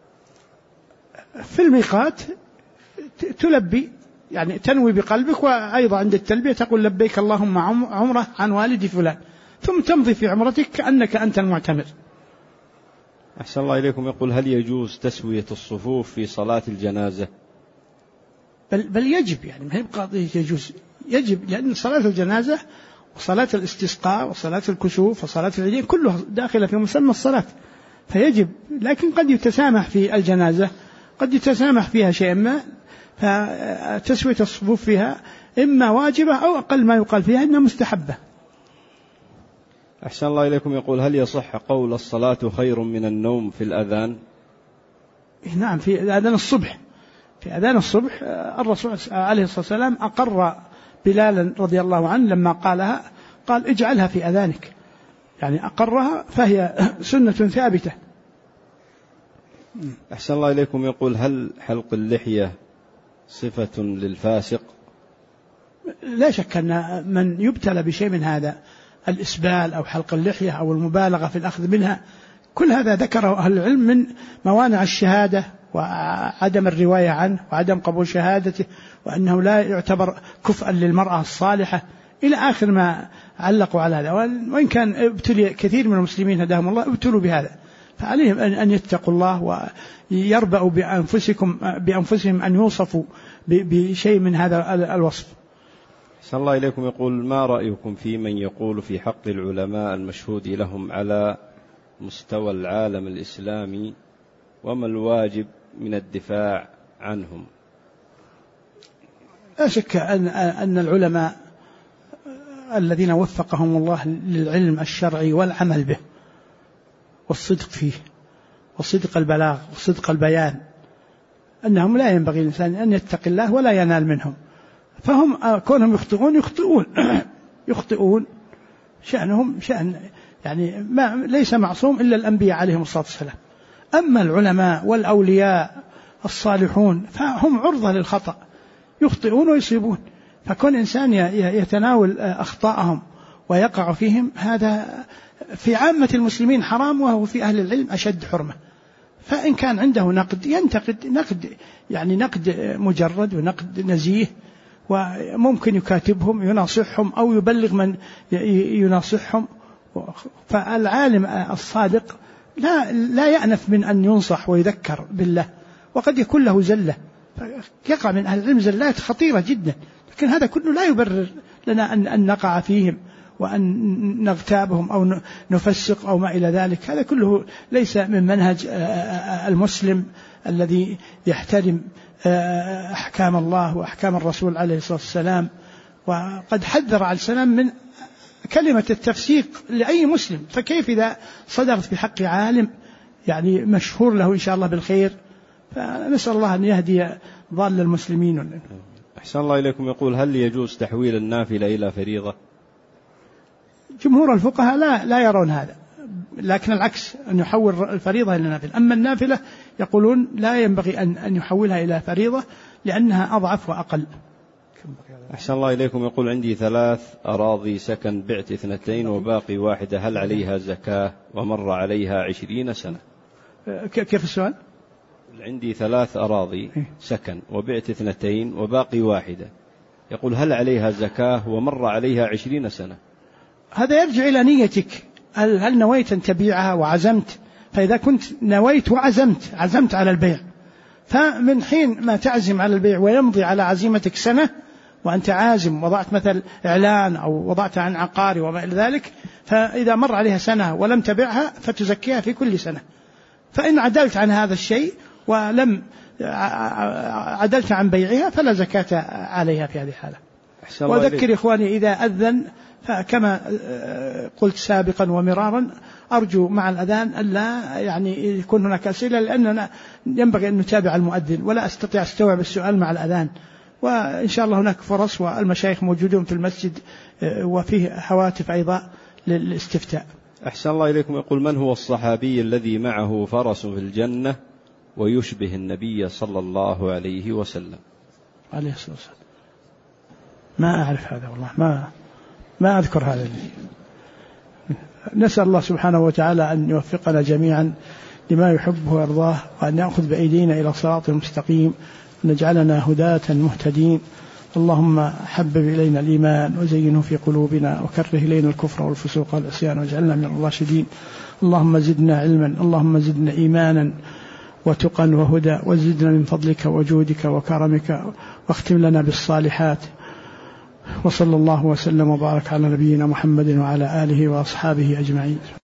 في الميقات تلبي، يعني تنوي بقلبك، وأيضا عند التلبية تقول لبيك اللهم عمره عن والدي فلان، ثم تمضي في عمرتك كأنك أنت المعتمر. أحسن الله إليكم يقول هل يجوز تسوية الصفوف في صلاة الجنازة؟ بل يجب، يعني ما هي بقضية يجوز، يجب، لأن صلاة الجنازة وصلاة الاستسقاء وصلاة الكسوف وصلاة العيدين كلها داخلة في مسمى الصلاة، فيجب. لكن قد يتسامح في الجنازة، قد يتسامح فيها شيء ما، فتسوية الصفوف فيها إما واجبة أو أقل ما يقال فيها إنها مستحبة. أحسن الله إليكم يقول هل يصح قول الصلاة خير من النوم في الأذان؟ نعم، في أذان الصبح، في أذان الصبح الرسول عليه الصلاة والسلام أقر بلالا رضي الله عنه لما قالها، قال اجعلها في أذانك، يعني أقرها، فهي سنة ثابتة أحسن الله إليكم. يقول: هل حلق اللحية صفة للفاسق؟ لا شك أن من يبتلى بشيء من هذا، الإسبال أو حلق اللحية أو المبالغة في الأخذ منها، كل هذا ذكره أهل العلم من موانع الشهادة وعدم الرواية عنه وعدم قبول شهادته، وأنه لا يعتبر كفءا للمرأة الصالحة، إلى آخر ما علقوا على هذا. وإن كان ابتلي كثير من المسلمين هداهم الله ابتلوا بهذا، فعليهم أن يتقوا الله ويربأوا بأنفسهم أن يوصفوا بشيء من هذا الوصف. صلى الله إليكم. يقول: ما رأيكم في من يقول في حق العلماء المشهود لهم على مستوى العالم الإسلامي، وما الواجب من الدفاع عنهم؟ لا شك أن العلماء الذين وفقهم الله للعلم الشرعي والعمل به والصدق فيه وصدق البلاغ وصدق البيان، أنهم لا ينبغي الإنسان أن يتقي الله ولا ينال منهم. فهم كونهم يخطئون شأنهم شأن، يعني ليس معصوم إلا الأنبياء عليهم الصلاة والسلام. أما العلماء والأولياء الصالحون فهم عرضة للخطأ، يخطئون ويصيبون، فكون إنسان يتناول أخطاءهم ويقع فيهم هذا في عامة المسلمين حرام، وهو في أهل العلم أشد حرمة. فإن كان عنده نقد ينتقد نقد مجرد ونقد نزيه، وممكن يكاتبهم يناصحهم أو يبلغ من يناصحهم. فالعالم الصادق لا يأنف من أن ينصح ويذكر بالله، وقد يكون له زلة، يقع من أهل العلم زلات خطيرة جدا، لكن هذا كله لا يبرر لنا أن نقع فيهم وأن نغتابهم أو نفسق أو ما إلى ذلك. هذا كله ليس من منهج المسلم الذي يحترم أحكام الله وأحكام الرسول عليه الصلاة والسلام. وقد حذر عليه السلام من كلمة التفسيق لأي مسلم، فكيف إذا صدرت بحق عالم يعني مشهور له إن شاء الله بالخير؟ فنسأل الله أن يهدي ضال المسلمين. أحسن الله إليكم. يقول: هل يجوز تحويل النافلة إلى فريضة؟ جمهور الفقهاء لا يرون هذا، لكن العكس، أن يحول الفريضة إلى النافلة. أما النافلة يقولون لا ينبغي أن يحولها إلى فريضة لأنها أضعف وأقل. أحسن الله إليكم. يقول: عندي 3 أراضي سكن، بعت 2 وباقي 1، هل عليها زكاة ومر عليها 20 سنة؟ كيف السؤال؟ عندي 3 أراضي سكن وبعت 2 وباقي 1، يقول: هل عليها زكاة ومر عليها 20 سنة؟ هذا يرجع إلى نيتك، هل نويت أن تبيعها وعزمت؟ فإذا كنت نويت وعزمت على البيع، فمن حين ما تعزم على البيع ويمضي على عزيمتك سنة وأنت عازم، وضعت مثل إعلان أو وضعت عن عقاري وما إلى ذلك، فإذا مر عليها سنة ولم تبيعها فتزكيها في كل سنة. فإن عدلت عن هذا الشيء ولم عدلت عن بيعها فلا زكاة عليها في هذه الحالة. وذكر إخواني إذا أذن، فكما قلت سابقا ومرارا أرجو مع الأذان ألا يعني يكون هناك أسئلة، لأننا ينبغي أن نتابع المؤذن ولا أستطيع استوعب السؤال مع الأذان. وإن شاء الله هناك فرص، والمشايخ موجودون في المسجد وفيه هواتف أيضا للاستفتاء. أحسن الله إليكم. يقول: من هو الصحابي الذي معه فرس في الجنة ويشبه النبي صلى الله عليه وسلم؟ عليه الصلاة والسلام. ما أعرف هذا والله، ما أذكر هذا. نسأل الله سبحانه وتعالى أن يوفقنا جميعا لما يحبه ويرضاه، وأن يأخذ بأيدينا إلى صراط مستقيم، ونجعلنا هداة مهتدين. اللهم حبب إلينا الإيمان وزينه في قلوبنا، وكره إلينا الكفر والفسوق والعصيان، واجعلنا من الراشدين. اللهم زدنا علما، اللهم زدنا إيمانا وتقا وهدى، وزدنا من فضلك وجودك وكرمك، واختم لنا بالصالحات. وصلى الله وسلم وبارك على نبينا محمد وعلى آله وأصحابه أجمعين.